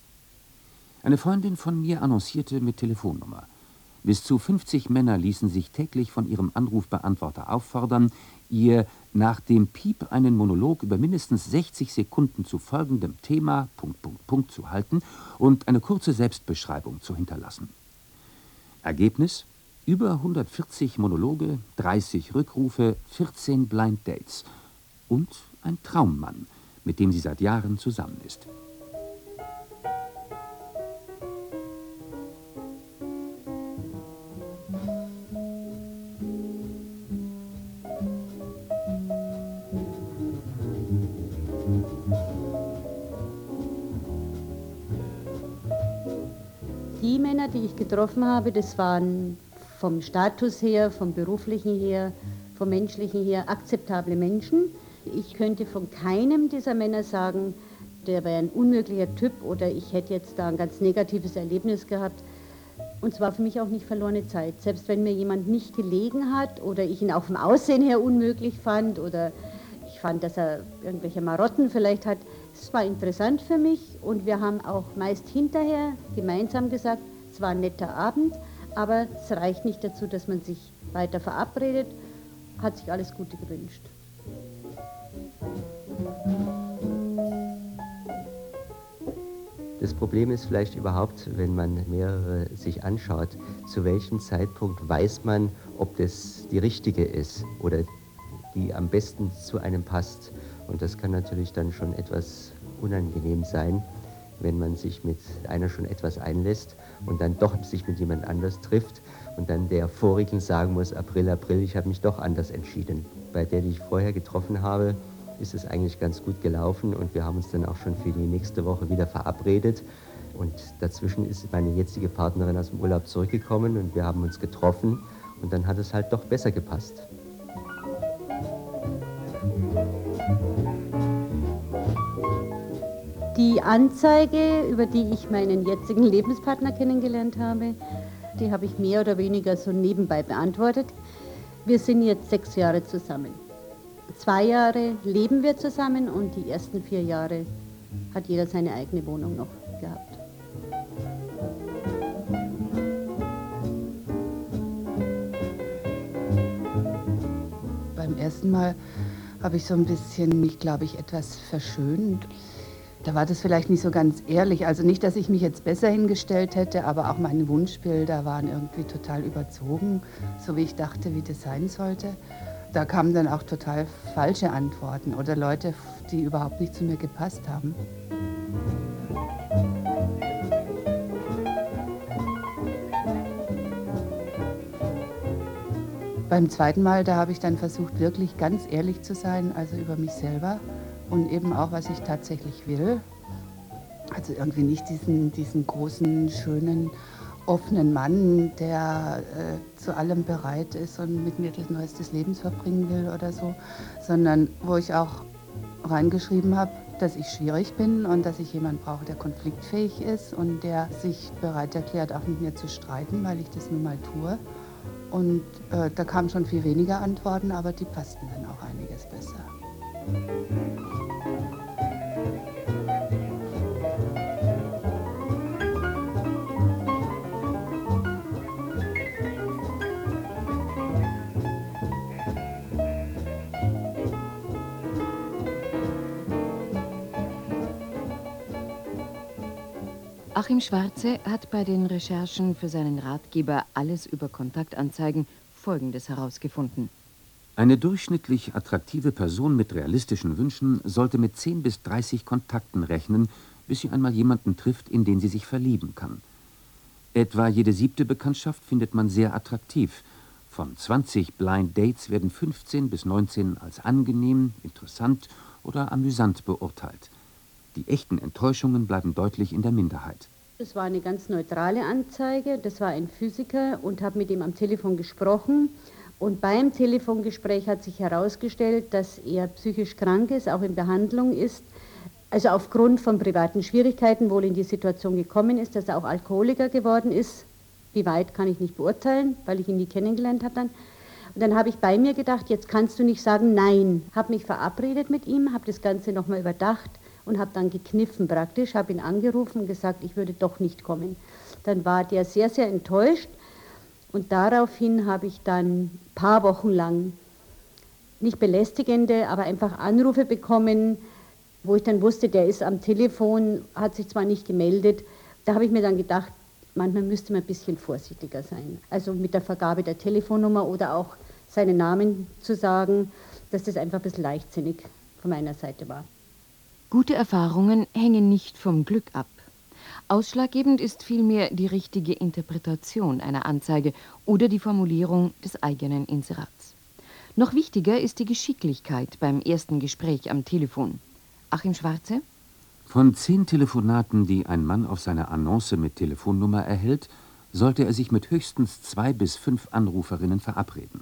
Eine Freundin von mir annoncierte mit Telefonnummer. Bis zu fünfzig Männer ließen sich täglich von ihrem Anrufbeantworter auffordern, ihr nach dem Piep einen Monolog über mindestens sechzig Sekunden zu folgendem Thema Punkt, Punkt, Punkt zu halten und eine kurze Selbstbeschreibung zu hinterlassen. Ergebnis? Über hundertvierzig Monologe, dreißig Rückrufe, vierzehn Blind Dates und ein Traummann, mit dem sie seit Jahren zusammen ist. Die Männer, die ich getroffen habe, das waren vom Status her, vom beruflichen her, vom menschlichen her akzeptable Menschen. Ich könnte von keinem dieser Männer sagen, der wäre ein unmöglicher Typ oder ich hätte jetzt da ein ganz negatives Erlebnis gehabt. Und zwar für mich auch nicht verlorene Zeit. Selbst wenn mir jemand nicht gelegen hat oder ich ihn auch vom Aussehen her unmöglich fand oder ich fand, dass er irgendwelche Marotten vielleicht hat. Es war interessant für mich und wir haben auch meist hinterher gemeinsam gesagt, es war ein netter Abend, aber es reicht nicht dazu, dass man sich weiter verabredet, hat sich alles Gute gewünscht. Das Problem ist vielleicht überhaupt, wenn man mehrere sich anschaut, zu welchem Zeitpunkt weiß man, ob das die richtige ist oder die am besten zu einem passt. Und das kann natürlich dann schon etwas unangenehm sein, wenn man sich mit einer schon etwas einlässt und dann doch sich mit jemand anders trifft und dann der Vorigen sagen muss, April, April, ich habe mich doch anders entschieden. Bei der, die ich vorher getroffen habe, ist es eigentlich ganz gut gelaufen und wir haben uns dann auch schon für die nächste Woche wieder verabredet. Und dazwischen ist meine jetzige Partnerin aus dem Urlaub zurückgekommen und wir haben uns getroffen und dann hat es halt doch besser gepasst. Die Anzeige, über die ich meinen jetzigen Lebenspartner kennengelernt habe, die habe ich mehr oder weniger so nebenbei beantwortet. Wir sind jetzt sechs Jahre zusammen. Zwei Jahre leben wir zusammen und die ersten vier Jahre hat jeder seine eigene Wohnung noch gehabt. ersten Mal habe ich so ein bisschen mich, glaube ich, etwas verschönt. Da war das vielleicht nicht so ganz ehrlich. Also nicht, dass ich mich jetzt besser hingestellt hätte, aber auch meine Wunschbilder waren irgendwie total überzogen, so wie ich dachte, wie das sein sollte. Da kamen dann auch total falsche Antworten oder Leute, die überhaupt nicht zu mir gepasst haben. Beim zweiten Mal, da habe ich dann versucht, wirklich ganz ehrlich zu sein, also über mich selber und eben auch, was ich tatsächlich will. Also irgendwie nicht diesen, diesen großen, schönen, offenen Mann, der äh, zu allem bereit ist und mit mir den Rest des Lebens verbringen will oder so, sondern wo ich auch reingeschrieben habe, dass ich schwierig bin und dass ich jemanden brauche, der konfliktfähig ist und der sich bereit erklärt, auch mit mir zu streiten, weil ich das nun mal tue. Und äh, da kamen schon viel weniger Antworten, aber die passten dann auch einiges besser. Achim Schwarze hat bei den Recherchen für seinen Ratgeber Alles über Kontaktanzeigen Folgendes herausgefunden. Eine durchschnittlich attraktive Person mit realistischen Wünschen sollte mit zehn bis dreißig Kontakten rechnen, bis sie einmal jemanden trifft, in den sie sich verlieben kann. Etwa jede siebte Bekanntschaft findet man sehr attraktiv. Von zwanzig Blind Dates werden fünfzehn bis neunzehn als angenehm, interessant oder amüsant beurteilt. Die echten Enttäuschungen bleiben deutlich in der Minderheit. Das war eine ganz neutrale Anzeige. Das war ein Physiker und habe mit ihm am Telefon gesprochen. Und beim Telefongespräch hat sich herausgestellt, dass er psychisch krank ist, auch in Behandlung ist. Also aufgrund von privaten Schwierigkeiten wohl in die Situation gekommen ist, dass er auch Alkoholiker geworden ist. Wie weit, kann ich nicht beurteilen, weil ich ihn nie kennengelernt habe dann. Und dann habe ich bei mir gedacht, jetzt kannst du nicht sagen nein. Habe mich verabredet mit ihm, habe das Ganze nochmal überdacht und habe dann gekniffen praktisch, habe ihn angerufen und gesagt, ich würde doch nicht kommen. Dann war der sehr, sehr enttäuscht und daraufhin habe ich dann ein paar Wochen lang nicht belästigende, aber einfach Anrufe bekommen, wo ich dann wusste, der ist am Telefon, hat sich zwar nicht gemeldet. Da habe ich mir dann gedacht, manchmal müsste man ein bisschen vorsichtiger sein. Also mit der Vergabe der Telefonnummer oder auch seinen Namen zu sagen, dass das einfach ein bisschen leichtsinnig von meiner Seite war. Gute Erfahrungen hängen nicht vom Glück ab. Ausschlaggebend ist vielmehr die richtige Interpretation einer Anzeige oder die Formulierung des eigenen Inserats. Noch wichtiger ist die Geschicklichkeit beim ersten Gespräch am Telefon. Achim Schwarze? Von zehn Telefonaten, die ein Mann auf seiner Annonce mit Telefonnummer erhält, sollte er sich mit höchstens zwei bis fünf Anruferinnen verabreden.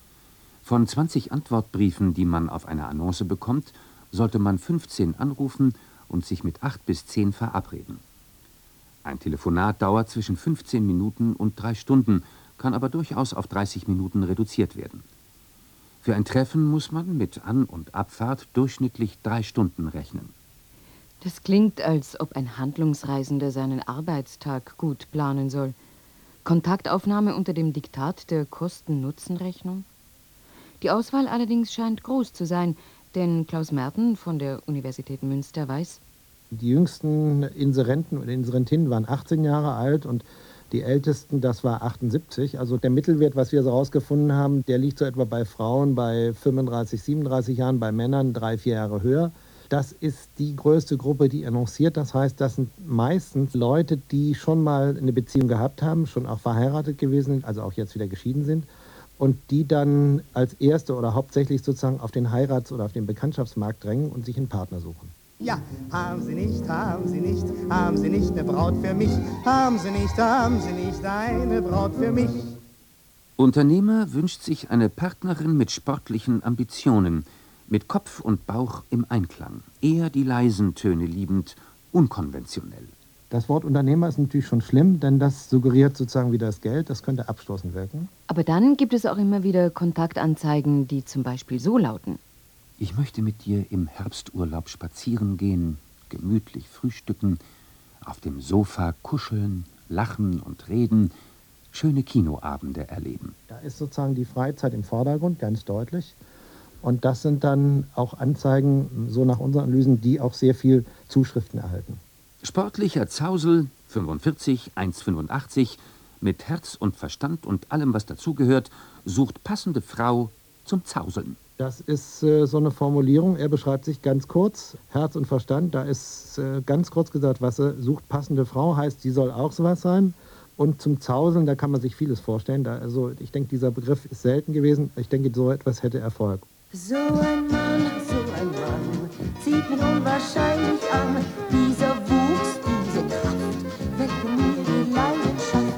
Von zwanzig Antwortbriefen, die man auf einer Annonce bekommt, sollte man fünfzehn anrufen und sich mit acht bis zehn verabreden. Ein Telefonat dauert zwischen fünfzehn Minuten und drei Stunden, kann aber durchaus auf dreißig Minuten reduziert werden. Für ein Treffen muss man mit An- und Abfahrt durchschnittlich drei Stunden rechnen. Das klingt, als ob ein Handlungsreisender seinen Arbeitstag gut planen soll. Kontaktaufnahme unter dem Diktat der Kosten-Nutzen-Rechnung? Die Auswahl allerdings scheint groß zu sein, denn Klaus Merten von der Universität Münster weiß: Die jüngsten Inserenten und Inserentinnen waren achtzehn Jahre alt und die ältesten, das war achtundsiebzig. Also der Mittelwert, was wir so rausgefunden haben, der liegt so etwa bei Frauen bei fünfunddreißig, siebenunddreißig Jahren, bei Männern drei, vier Jahre höher. Das ist die größte Gruppe, die annonciert. Das heißt, das sind meistens Leute, die schon mal eine Beziehung gehabt haben, schon auch verheiratet gewesen sind, also auch jetzt wieder geschieden sind. Und die dann als erste oder hauptsächlich sozusagen auf den Heirats- oder auf den Bekanntschaftsmarkt drängen und sich einen Partner suchen. Ja, haben Sie nicht, haben Sie nicht, haben Sie nicht eine Braut für mich? Haben Sie nicht, haben Sie nicht eine Braut für mich? Unternehmer wünscht sich eine Partnerin mit sportlichen Ambitionen, mit Kopf und Bauch im Einklang, eher die leisen Töne liebend, unkonventionell. Das Wort Unternehmer ist natürlich schon schlimm, denn das suggeriert sozusagen wieder das Geld, das könnte abstoßend wirken. Aber dann gibt es auch immer wieder Kontaktanzeigen, die zum Beispiel so lauten: Ich möchte mit dir im Herbsturlaub spazieren gehen, gemütlich frühstücken, auf dem Sofa kuscheln, lachen und reden, schöne Kinoabende erleben. Da ist sozusagen die Freizeit im Vordergrund, ganz deutlich. Und das sind dann auch Anzeigen, so nach unseren Analysen, die auch sehr viel Zuschriften erhalten. Sportlicher Zausel, fünfundvierzig, eins Komma fünfundachtzig, mit Herz und Verstand und allem, was dazugehört, sucht passende Frau zum Zauseln. Das ist äh, so eine Formulierung, er beschreibt sich ganz kurz, Herz und Verstand, da ist äh, ganz kurz gesagt, was er sucht, passende Frau, heißt, die soll auch sowas sein. Und zum Zauseln, da kann man sich vieles vorstellen. Da, also ich denke, dieser Begriff ist selten gewesen. Ich denke, so etwas hätte Erfolg. So ein Mann, so ein Mann, sieht mich unwahrscheinlich an. Dieser Wuchs, diese Kraft, wecken mir die Leidenschaft.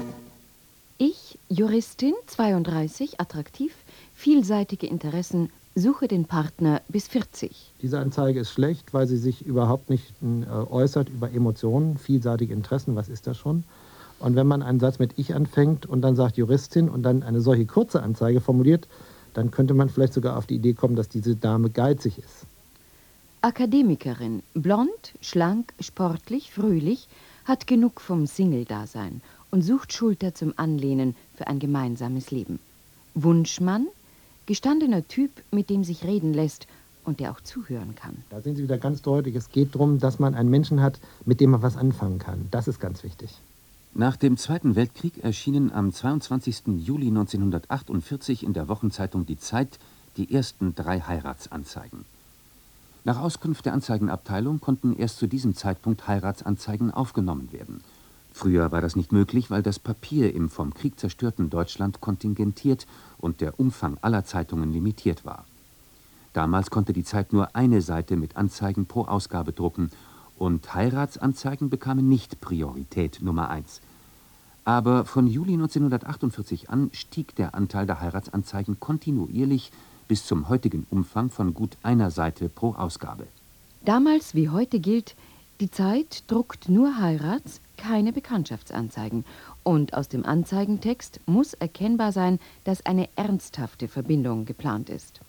Ich, Juristin, zweiunddreißig, attraktiv, vielseitige Interessen, suche den Partner bis vierzig. Diese Anzeige ist schlecht, weil sie sich überhaupt nicht äh, äußert über Emotionen, vielseitige Interessen, was ist das schon? Und wenn man einen Satz mit Ich anfängt und dann sagt Juristin und dann eine solche kurze Anzeige formuliert, dann könnte man vielleicht sogar auf die Idee kommen, dass diese Dame geizig ist. Akademikerin, blond, schlank, sportlich, fröhlich, hat genug vom Single-Dasein und sucht Schulter zum Anlehnen für ein gemeinsames Leben. Wunschmann, gestandener Typ, mit dem sich reden lässt und der auch zuhören kann. Da sehen Sie wieder ganz deutlich, es geht darum, dass man einen Menschen hat, mit dem man was anfangen kann. Das ist ganz wichtig. Nach dem Zweiten Weltkrieg erschienen am zweiundzwanzigsten Juli neunzehnhundertachtundvierzig in der Wochenzeitung Die Zeit die ersten drei Heiratsanzeigen. Nach Auskunft der Anzeigenabteilung konnten erst zu diesem Zeitpunkt Heiratsanzeigen aufgenommen werden. Früher war das nicht möglich, weil das Papier im vom Krieg zerstörten Deutschland kontingentiert und der Umfang aller Zeitungen limitiert war. Damals konnte die Zeit nur eine Seite mit Anzeigen pro Ausgabe drucken und Heiratsanzeigen bekamen nicht Priorität Nummer eins. Aber von Juli neunzehnhundertachtundvierzig an stieg der Anteil der Heiratsanzeigen kontinuierlich bis zum heutigen Umfang von gut einer Seite pro Ausgabe. Damals wie heute gilt, die Zeit druckt nur Heirats-, keine Bekanntschaftsanzeigen. Und aus dem Anzeigentext muss erkennbar sein, dass eine ernsthafte Verbindung geplant ist.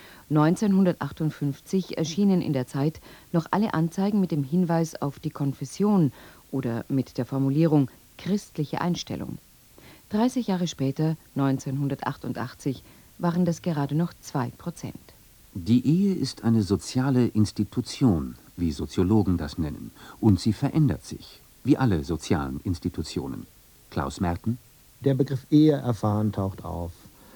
neunzehnhundertachtundfünfzig erschienen in der Zeit noch alle Anzeigen mit dem Hinweis auf die Konfession oder mit der Formulierung christliche Einstellung. dreißig Jahre später, neunzehnhundertachtundachtzig, waren das gerade noch zwei Prozent. Die Ehe ist eine soziale Institution, wie Soziologen das nennen, und sie verändert sich, wie alle sozialen Institutionen. Klaus Merten? Der Begriff Ehe erfahren taucht auf.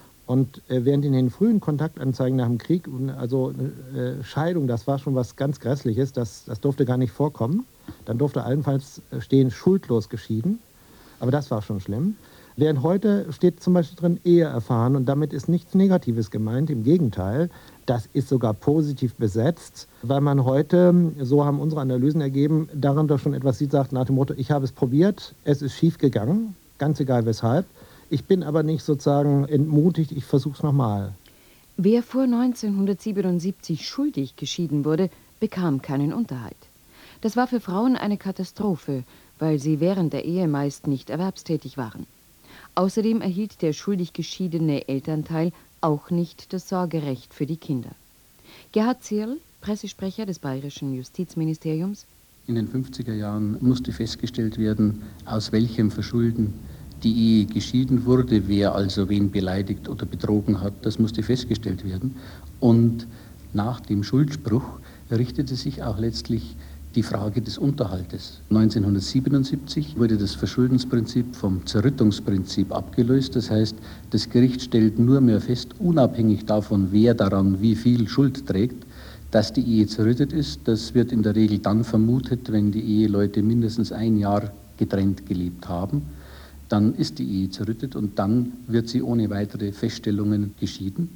Und äh, während in den frühen Kontaktanzeigen nach dem Krieg, also äh, Scheidung, das war schon was ganz Grässliches, das, das durfte gar nicht vorkommen. Dann durfte allenfalls stehen, schuldlos geschieden. Aber das war schon schlimm. Während heute steht zum Beispiel drin, Ehe erfahren, und damit ist nichts Negatives gemeint. Im Gegenteil, das ist sogar positiv besetzt, weil man heute, so haben unsere Analysen ergeben, daran doch schon etwas sieht, sagt nach dem Motto, ich habe es probiert, es ist schief gegangen, ganz egal weshalb. Ich bin aber nicht sozusagen entmutigt, ich versuche es nochmal. Wer vor neunzehnhundertsiebenundsiebzig schuldig geschieden wurde, bekam keinen Unterhalt. Das war für Frauen eine Katastrophe, weil sie während der Ehe meist nicht erwerbstätig waren. Außerdem erhielt der schuldig geschiedene Elternteil auch nicht das Sorgerecht für die Kinder. Gerhard Zierl, Pressesprecher des Bayerischen Justizministeriums: In den fünfziger Jahren musste festgestellt werden, aus welchem Verschulden die Ehe geschieden wurde, wer also wen beleidigt oder betrogen hat, das musste festgestellt werden. Und nach dem Schuldspruch richtete sich auch letztlich die Frage des Unterhaltes. neunzehnhundertsiebenundsiebzig wurde das Verschuldensprinzip vom Zerrüttungsprinzip abgelöst. Das heißt, das Gericht stellt nur mehr fest, unabhängig davon, wer daran wie viel Schuld trägt, dass die Ehe zerrüttet ist. Das wird in der Regel dann vermutet, wenn die Eheleute mindestens ein Jahr getrennt gelebt haben. Dann ist die Ehe zerrüttet und dann wird sie ohne weitere Feststellungen geschieden.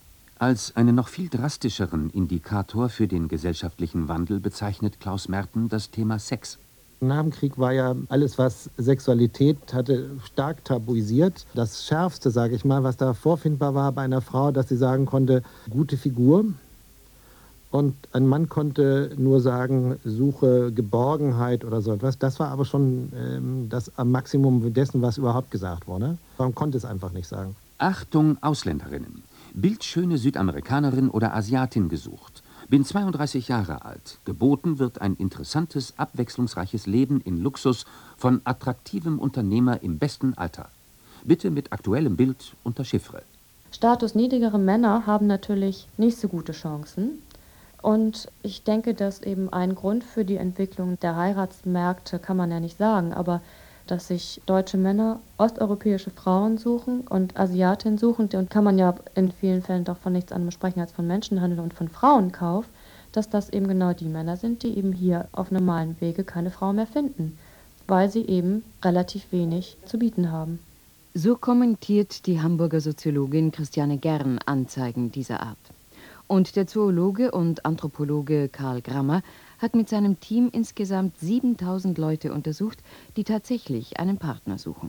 Als einen noch viel drastischeren Indikator für den gesellschaftlichen Wandel bezeichnet Klaus Merten das Thema Sex. Nach dem Krieg war ja alles, was Sexualität hatte, stark tabuisiert. Das Schärfste, sage ich mal, was da vorfindbar war bei einer Frau, dass sie sagen konnte, gute Figur. Und ein Mann konnte nur sagen, suche Geborgenheit oder so etwas. Das war aber schon ähm, das Maximum dessen, was überhaupt gesagt wurde. Man konnte es einfach nicht sagen. Achtung, Ausländerinnen. Bildschöne Südamerikanerin oder Asiatin gesucht. Bin zweiunddreißig Jahre alt. Geboten wird ein interessantes, abwechslungsreiches Leben in Luxus von attraktivem Unternehmer im besten Alter. Bitte mit aktuellem Bild unter Chiffre. Statusniedrigere Männer haben natürlich nicht so gute Chancen. Und ich denke, dass eben ein Grund für die Entwicklung der Heiratsmärkte, kann man ja nicht sagen, aber dass sich deutsche Männer osteuropäische Frauen suchen und Asiatinnen suchen, und kann man ja in vielen Fällen doch von nichts anderem sprechen als von Menschenhandel und von Frauenkauf, dass das eben genau die Männer sind, die eben hier auf normalen Wege keine Frau mehr finden, weil sie eben relativ wenig zu bieten haben. So kommentiert die Hamburger Soziologin Christiane Gern Anzeigen dieser Art. Und der Zoologe und Anthropologe Karl Grammer hat mit seinem Team insgesamt siebentausend Leute untersucht, die tatsächlich einen Partner suchen.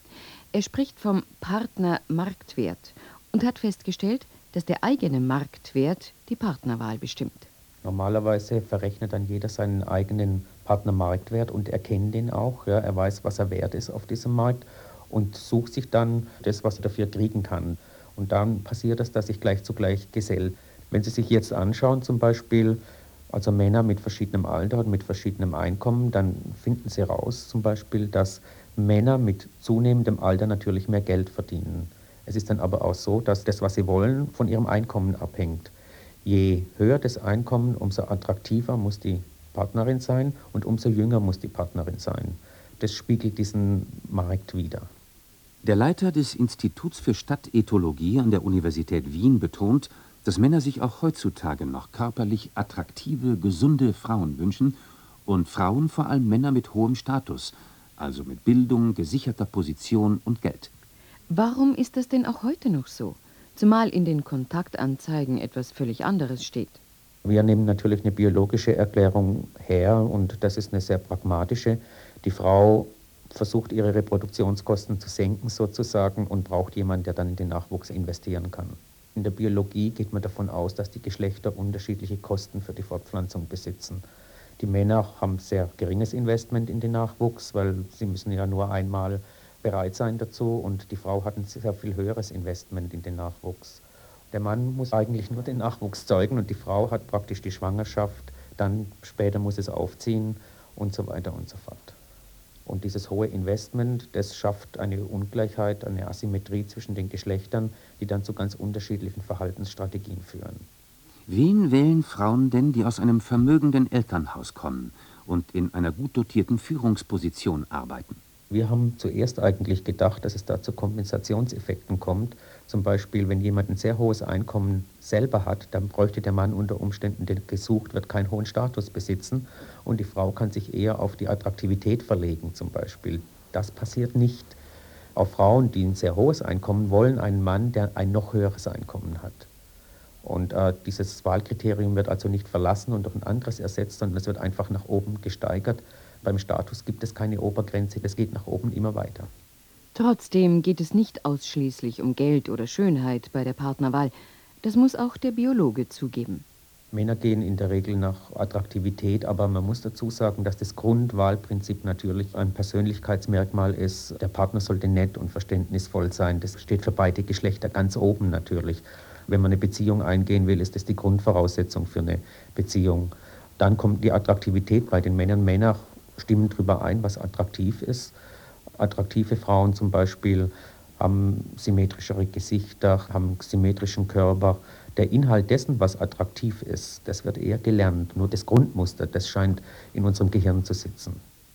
Er spricht vom Partnermarktwert und hat festgestellt, dass der eigene Marktwert die Partnerwahl bestimmt. Normalerweise verrechnet dann jeder seinen eigenen Partnermarktwert und erkennt den auch. Ja, er weiß, was er wert ist auf diesem Markt und sucht sich dann das, was er dafür kriegen kann. Und dann passiert es, dass sich gleich zu gleich gesellt. Wenn Sie sich jetzt anschauen, zum Beispiel, also Männer mit verschiedenem Alter und mit verschiedenem Einkommen, dann finden Sie raus, zum Beispiel, dass Männer mit zunehmendem Alter natürlich mehr Geld verdienen. Es ist dann aber auch so, dass das, was sie wollen, von ihrem Einkommen abhängt. Je höher das Einkommen, umso attraktiver muss die Partnerin sein und umso jünger muss die Partnerin sein. Das spiegelt diesen Markt wider. Der Leiter des Instituts für Stadtethologie an der Universität Wien betont, dass Männer sich auch heutzutage noch körperlich attraktive, gesunde Frauen wünschen und Frauen vor allem Männer mit hohem Status, also mit Bildung, gesicherter Position und Geld. Warum ist das denn auch heute noch so? Zumal in den Kontaktanzeigen etwas völlig anderes steht. Wir nehmen natürlich eine biologische Erklärung her und das ist eine sehr pragmatische. Die Frau versucht, ihre Reproduktionskosten zu senken sozusagen und braucht jemanden, der dann in den Nachwuchs investieren kann. In der Biologie geht man davon aus, dass die Geschlechter unterschiedliche Kosten für die Fortpflanzung besitzen. Die Männer haben sehr geringes Investment in den Nachwuchs, weil sie müssen ja nur einmal bereit sein dazu und die Frau hat ein sehr viel höheres Investment in den Nachwuchs. Der Mann muss eigentlich nur den Nachwuchs zeugen und die Frau hat praktisch die Schwangerschaft, dann später muss es aufziehen und so weiter und so fort. Und dieses hohe Investment, das schafft eine Ungleichheit, eine Asymmetrie zwischen den Geschlechtern, die dann zu ganz unterschiedlichen Verhaltensstrategien führen. Wen wählen Frauen denn, die aus einem vermögenden Elternhaus kommen und in einer gut dotierten Führungsposition arbeiten? Wir haben zuerst eigentlich gedacht, dass es da zu Kompensationseffekten kommt. Zum Beispiel, wenn jemand ein sehr hohes Einkommen selber hat, dann bräuchte der Mann unter Umständen, der gesucht wird, keinen hohen Status besitzen und die Frau kann sich eher auf die Attraktivität verlegen zum Beispiel. Das passiert nicht. Auch Frauen, die ein sehr hohes Einkommen wollen, einen Mann, der ein noch höheres Einkommen hat. Und äh, dieses Wahlkriterium wird also nicht verlassen und durch ein anderes ersetzt, sondern es wird einfach nach oben gesteigert. Beim Status gibt es keine Obergrenze, das geht nach oben immer weiter. Trotzdem geht es nicht ausschließlich um Geld oder Schönheit bei der Partnerwahl. Das muss auch der Biologe zugeben. Männer gehen in der Regel nach Attraktivität, aber man muss dazu sagen, dass das Grundwahlprinzip natürlich ein Persönlichkeitsmerkmal ist. Der Partner sollte nett und verständnisvoll sein. Das steht für beide Geschlechter ganz oben natürlich. Wenn man eine Beziehung eingehen will, ist das die Grundvoraussetzung für eine Beziehung. Dann kommt die Attraktivität bei den Männern. Männer stimmen darüber ein, was attraktiv ist. Attraktive Frauen zum Beispiel haben symmetrischere Gesichter, haben symmetrischen Körper. Der Inhalt dessen, was attraktiv ist, das wird eher gelernt. Nur das Grundmuster, das scheint in unserem Gehirn zu sitzen.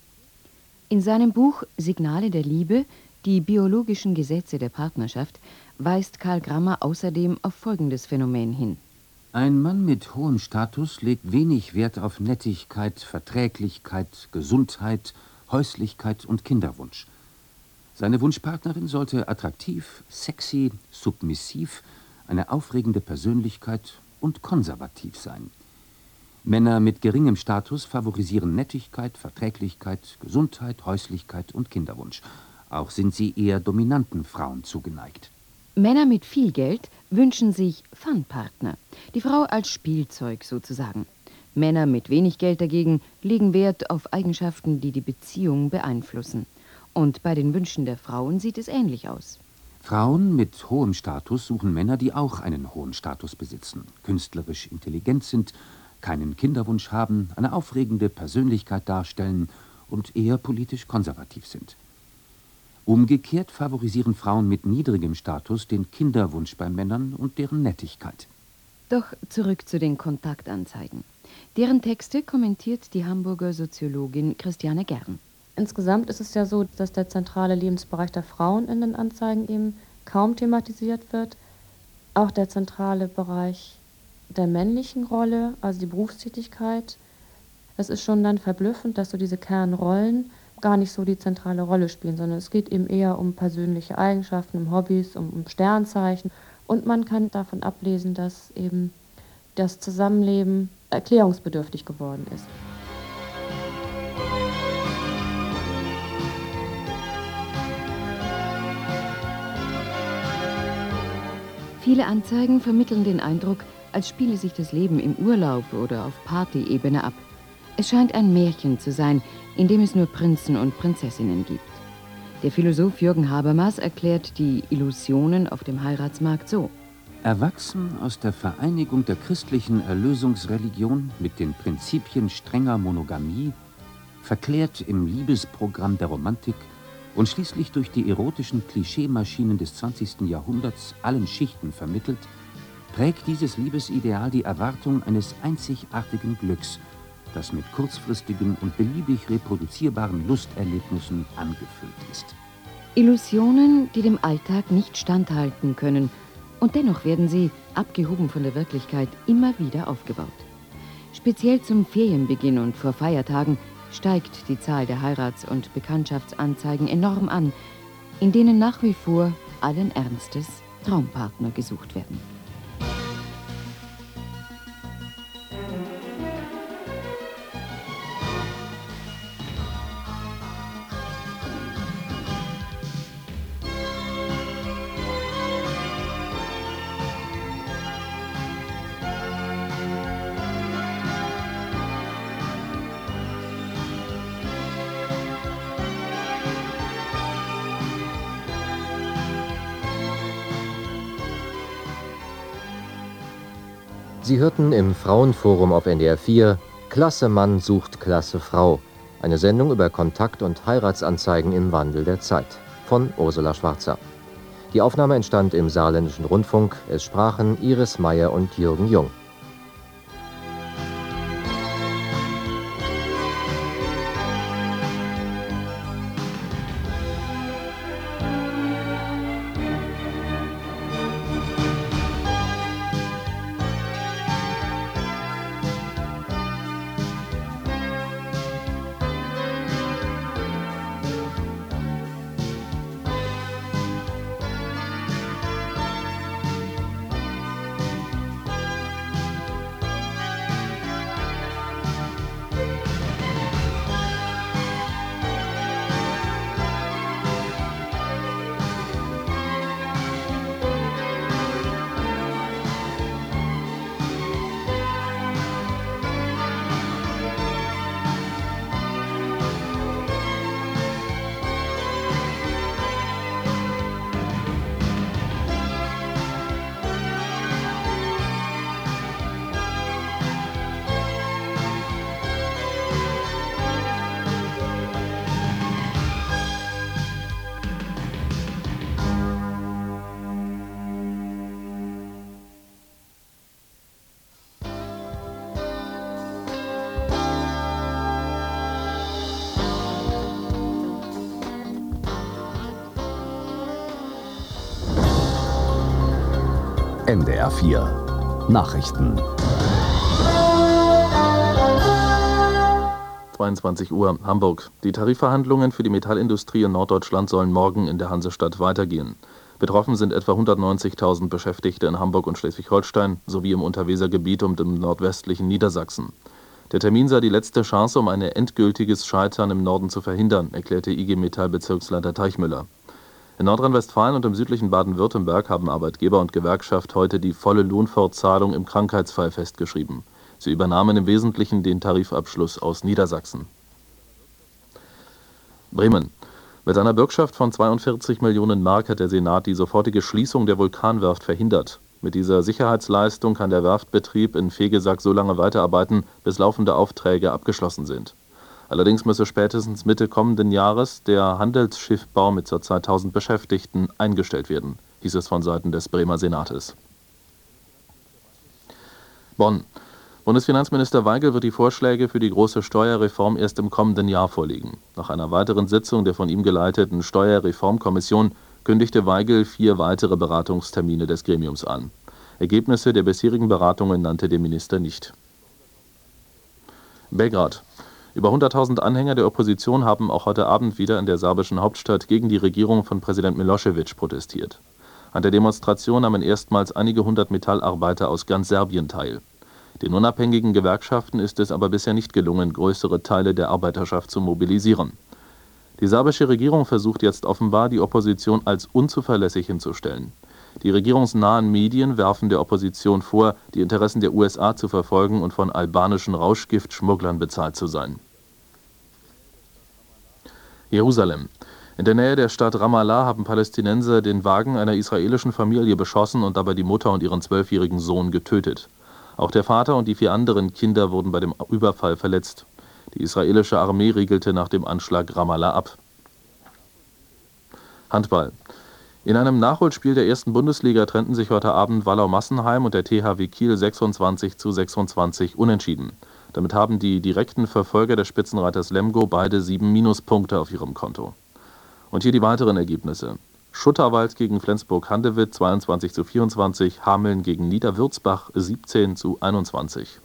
In seinem Buch Signale der Liebe, die biologischen Gesetze der Partnerschaft, weist Karl Grammer außerdem auf folgendes Phänomen hin. Ein Mann mit hohem Status legt wenig Wert auf Nettigkeit, Verträglichkeit, Gesundheit, Häuslichkeit und Kinderwunsch. Seine Wunschpartnerin sollte attraktiv, sexy, submissiv, eine aufregende Persönlichkeit und konservativ sein. Männer mit geringem Status favorisieren Nettigkeit, Verträglichkeit, Gesundheit, Häuslichkeit und Kinderwunsch. Auch sind sie eher dominanten Frauen zugeneigt. Männer mit viel Geld wünschen sich Fun-Partner, die Frau als Spielzeug sozusagen. Männer mit wenig Geld dagegen legen Wert auf Eigenschaften, die die Beziehung beeinflussen. Und bei den Wünschen der Frauen sieht es ähnlich aus. Frauen mit hohem Status suchen Männer, die auch einen hohen Status besitzen, künstlerisch intelligent sind, keinen Kinderwunsch haben, eine aufregende Persönlichkeit darstellen und eher politisch konservativ sind. Umgekehrt favorisieren Frauen mit niedrigem Status den Kinderwunsch bei Männern und deren Nettigkeit. Doch zurück zu den Kontaktanzeigen. Deren Texte kommentiert die Hamburger Soziologin Christiane Gern. Insgesamt ist es ja so, dass der zentrale Lebensbereich der Frauen in den Anzeigen eben kaum thematisiert wird. Auch der zentrale Bereich der männlichen Rolle, also die Berufstätigkeit. Es ist schon dann verblüffend, dass so diese Kernrollen gar nicht so die zentrale Rolle spielen, sondern es geht eben eher um persönliche Eigenschaften, um Hobbys, um, um Sternzeichen. Und man kann davon ablesen, dass eben das Zusammenleben erklärungsbedürftig geworden ist. Viele Anzeigen vermitteln den Eindruck, als spiele sich das Leben im Urlaub oder auf Partyebene ab. Es scheint ein Märchen zu sein, in dem es nur Prinzen und Prinzessinnen gibt. Der Philosoph Jürgen Habermas erklärt die Illusionen auf dem Heiratsmarkt so: Erwachsen aus der Vereinigung der christlichen Erlösungsreligion mit den Prinzipien strenger Monogamie, verklärt im Liebesprogramm der Romantik und schließlich durch die erotischen Klischeemaschinen des zwanzigsten Jahrhunderts allen Schichten vermittelt, prägt dieses Liebesideal die Erwartung eines einzigartigen Glücks, das mit kurzfristigen und beliebig reproduzierbaren Lusterlebnissen angefüllt ist. Illusionen, die dem Alltag nicht standhalten können, und dennoch werden sie, abgehoben von der Wirklichkeit, immer wieder aufgebaut. Speziell zum Ferienbeginn und vor Feiertagen steigt die Zahl der Heirats- und Bekanntschaftsanzeigen enorm an, in denen nach wie vor allen Ernstes Traumpartner gesucht werden. Sie hörten im Frauenforum auf N D R vier Klasse Mann sucht Klasse Frau, eine Sendung über Kontakt- und Heiratsanzeigen im Wandel der Zeit von Ursula Schwarzer. Die Aufnahme entstand im Saarländischen Rundfunk. Es sprachen Iris Meyer und Jürgen Jung. N D R vier Nachrichten. zweiundzwanzig Uhr, Hamburg. Die Tarifverhandlungen für die Metallindustrie in Norddeutschland sollen morgen in der Hansestadt weitergehen. Betroffen sind etwa hundertneunzigtausend Beschäftigte in Hamburg und Schleswig-Holstein sowie im Unterwesergebiet und im nordwestlichen Niedersachsen. Der Termin sei die letzte Chance, um ein endgültiges Scheitern im Norden zu verhindern, erklärte I G Metall-Bezirksleiter Teichmüller. In Nordrhein-Westfalen und im südlichen Baden-Württemberg haben Arbeitgeber und Gewerkschaft heute die volle Lohnfortzahlung im Krankheitsfall festgeschrieben. Sie übernahmen im Wesentlichen den Tarifabschluss aus Niedersachsen. Bremen. Mit einer Bürgschaft von zweiundvierzig Millionen Mark hat der Senat die sofortige Schließung der Vulkanwerft verhindert. Mit dieser Sicherheitsleistung kann der Werftbetrieb in Vegesack so lange weiterarbeiten, bis laufende Aufträge abgeschlossen sind. Allerdings müsse spätestens Mitte kommenden Jahres der Handelsschiffbau mit ca. tausend Beschäftigten eingestellt werden, hieß es von Seiten des Bremer Senates. Bonn. Bundesfinanzminister Waigel wird die Vorschläge für die große Steuerreform erst im kommenden Jahr vorlegen. Nach einer weiteren Sitzung der von ihm geleiteten Steuerreformkommission kündigte Waigel vier weitere Beratungstermine des Gremiums an. Ergebnisse der bisherigen Beratungen nannte der Minister nicht. Belgrad. Über hunderttausend Anhänger der Opposition haben auch heute Abend wieder in der serbischen Hauptstadt gegen die Regierung von Präsident Milosevic protestiert. An der Demonstration nahmen erstmals einige hundert Metallarbeiter aus ganz Serbien teil. Den unabhängigen Gewerkschaften ist es aber bisher nicht gelungen, größere Teile der Arbeiterschaft zu mobilisieren. Die serbische Regierung versucht jetzt offenbar, die Opposition als unzuverlässig hinzustellen. Die regierungsnahen Medien werfen der Opposition vor, die Interessen der U S A zu verfolgen und von albanischen Rauschgiftschmugglern bezahlt zu sein. Jerusalem. In der Nähe der Stadt Ramallah haben Palästinenser den Wagen einer israelischen Familie beschossen und dabei die Mutter und ihren zwölfjährigen Sohn getötet. Auch der Vater und die vier anderen Kinder wurden bei dem Überfall verletzt. Die israelische Armee riegelte nach dem Anschlag Ramallah ab. Handball. In einem Nachholspiel der ersten Bundesliga trennten sich heute Abend Wallau-Massenheim und der T H W Kiel sechsundzwanzig zu sechsundzwanzig unentschieden. Damit haben die direkten Verfolger des Spitzenreiters Lemgo beide sieben Minuspunkte auf ihrem Konto. Und hier die weiteren Ergebnisse. Schutterwald gegen Flensburg-Handewitt zweiundzwanzig zu vierundzwanzig, Hameln gegen Niederwürzbach siebzehn zu einundzwanzig.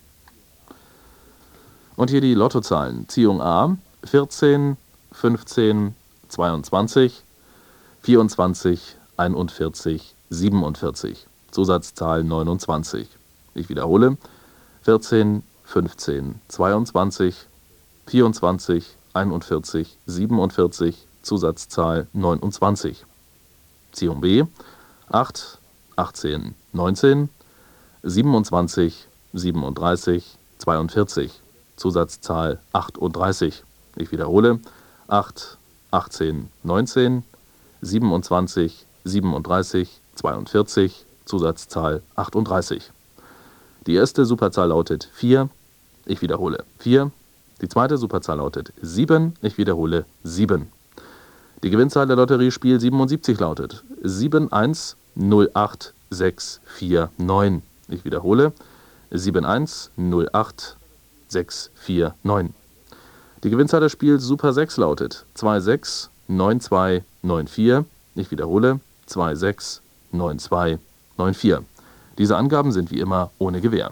Und hier die Lottozahlen. Ziehung A vierzehn, fünfzehn, zweiundzwanzig, vierundzwanzig, einundvierzig, siebenundvierzig. Zusatzzahl neunundzwanzig. Ich wiederhole. vierzehn, fünfzehn, zweiundzwanzig, vierundzwanzig, einundvierzig, siebenundvierzig. Zusatzzahl neunundzwanzig. Ziehung B acht, achtzehn, neunzehn, siebenundzwanzig, siebenunddreißig, zweiundvierzig. Zusatzzahl achtunddreißig. Ich wiederhole. acht, achtzehn, neunzehn, siebenundzwanzig, siebenunddreißig, zweiundvierzig. Zusatzzahl achtunddreißig. Die erste Superzahl lautet vier. Ich wiederhole. vier. Die zweite Superzahl lautet sieben. Ich wiederhole. sieben. Die Gewinnzahl der Lotterie Spiel siebenundsiebzig lautet sieben eins null acht sechs vier neun. Ich wiederhole. sieben eins null acht sechs vier neun. Die Gewinnzahl des Spiels Super sechs lautet zwei sechs neun zwei neun vier. Ich wiederhole. zwei sechs neun zwei neun vier. Diese Angaben sind wie immer ohne Gewähr.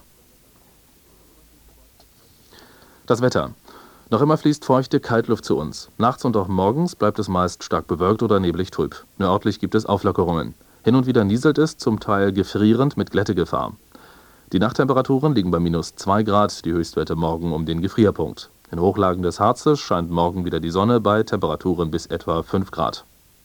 Das Wetter. Noch immer fließt feuchte Kaltluft zu uns. Nachts und auch morgens bleibt es meist stark bewölkt oder neblig trüb. Nur örtlich gibt es Auflockerungen. Hin und wieder nieselt es, zum Teil gefrierend mit Glättegefahr. Die Nachttemperaturen liegen bei minus zwei Grad, die Höchstwerte morgen um den Gefrierpunkt. In Hochlagen des Harzes scheint morgen wieder die Sonne bei Temperaturen bis etwa fünf Grad.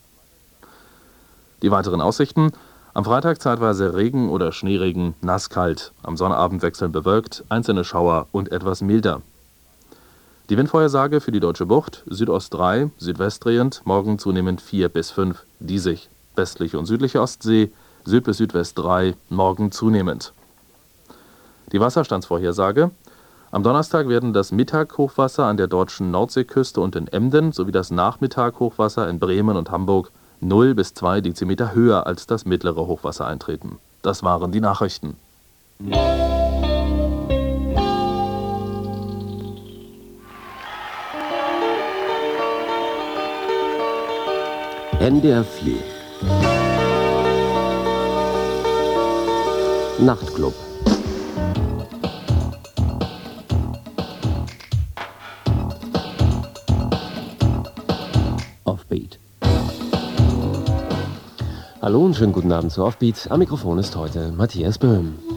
Die weiteren Aussichten. Am Freitag zeitweise Regen oder Schneeregen, nasskalt. Am Sonnabend wechselnd bewölkt, einzelne Schauer und etwas milder. Die Windvorhersage für die Deutsche Bucht, Südost drei, südwestdrehend, morgen zunehmend vier bis fünf, diesig. Westliche und südliche Ostsee, Süd bis Südwest drei, morgen zunehmend. Die Wasserstandsvorhersage. Am Donnerstag werden das Mittaghochwasser an der deutschen Nordseeküste und in Emden sowie das Nachmittaghochwasser in Bremen und Hamburg null bis zwei Dezimeter höher als das mittlere Hochwasser eintreten. Das waren die Nachrichten. N D R vier Nachtclub. Offbeat. Hallo und schönen guten Abend zu Offbeat. Am Mikrofon ist heute Matthias Böhm.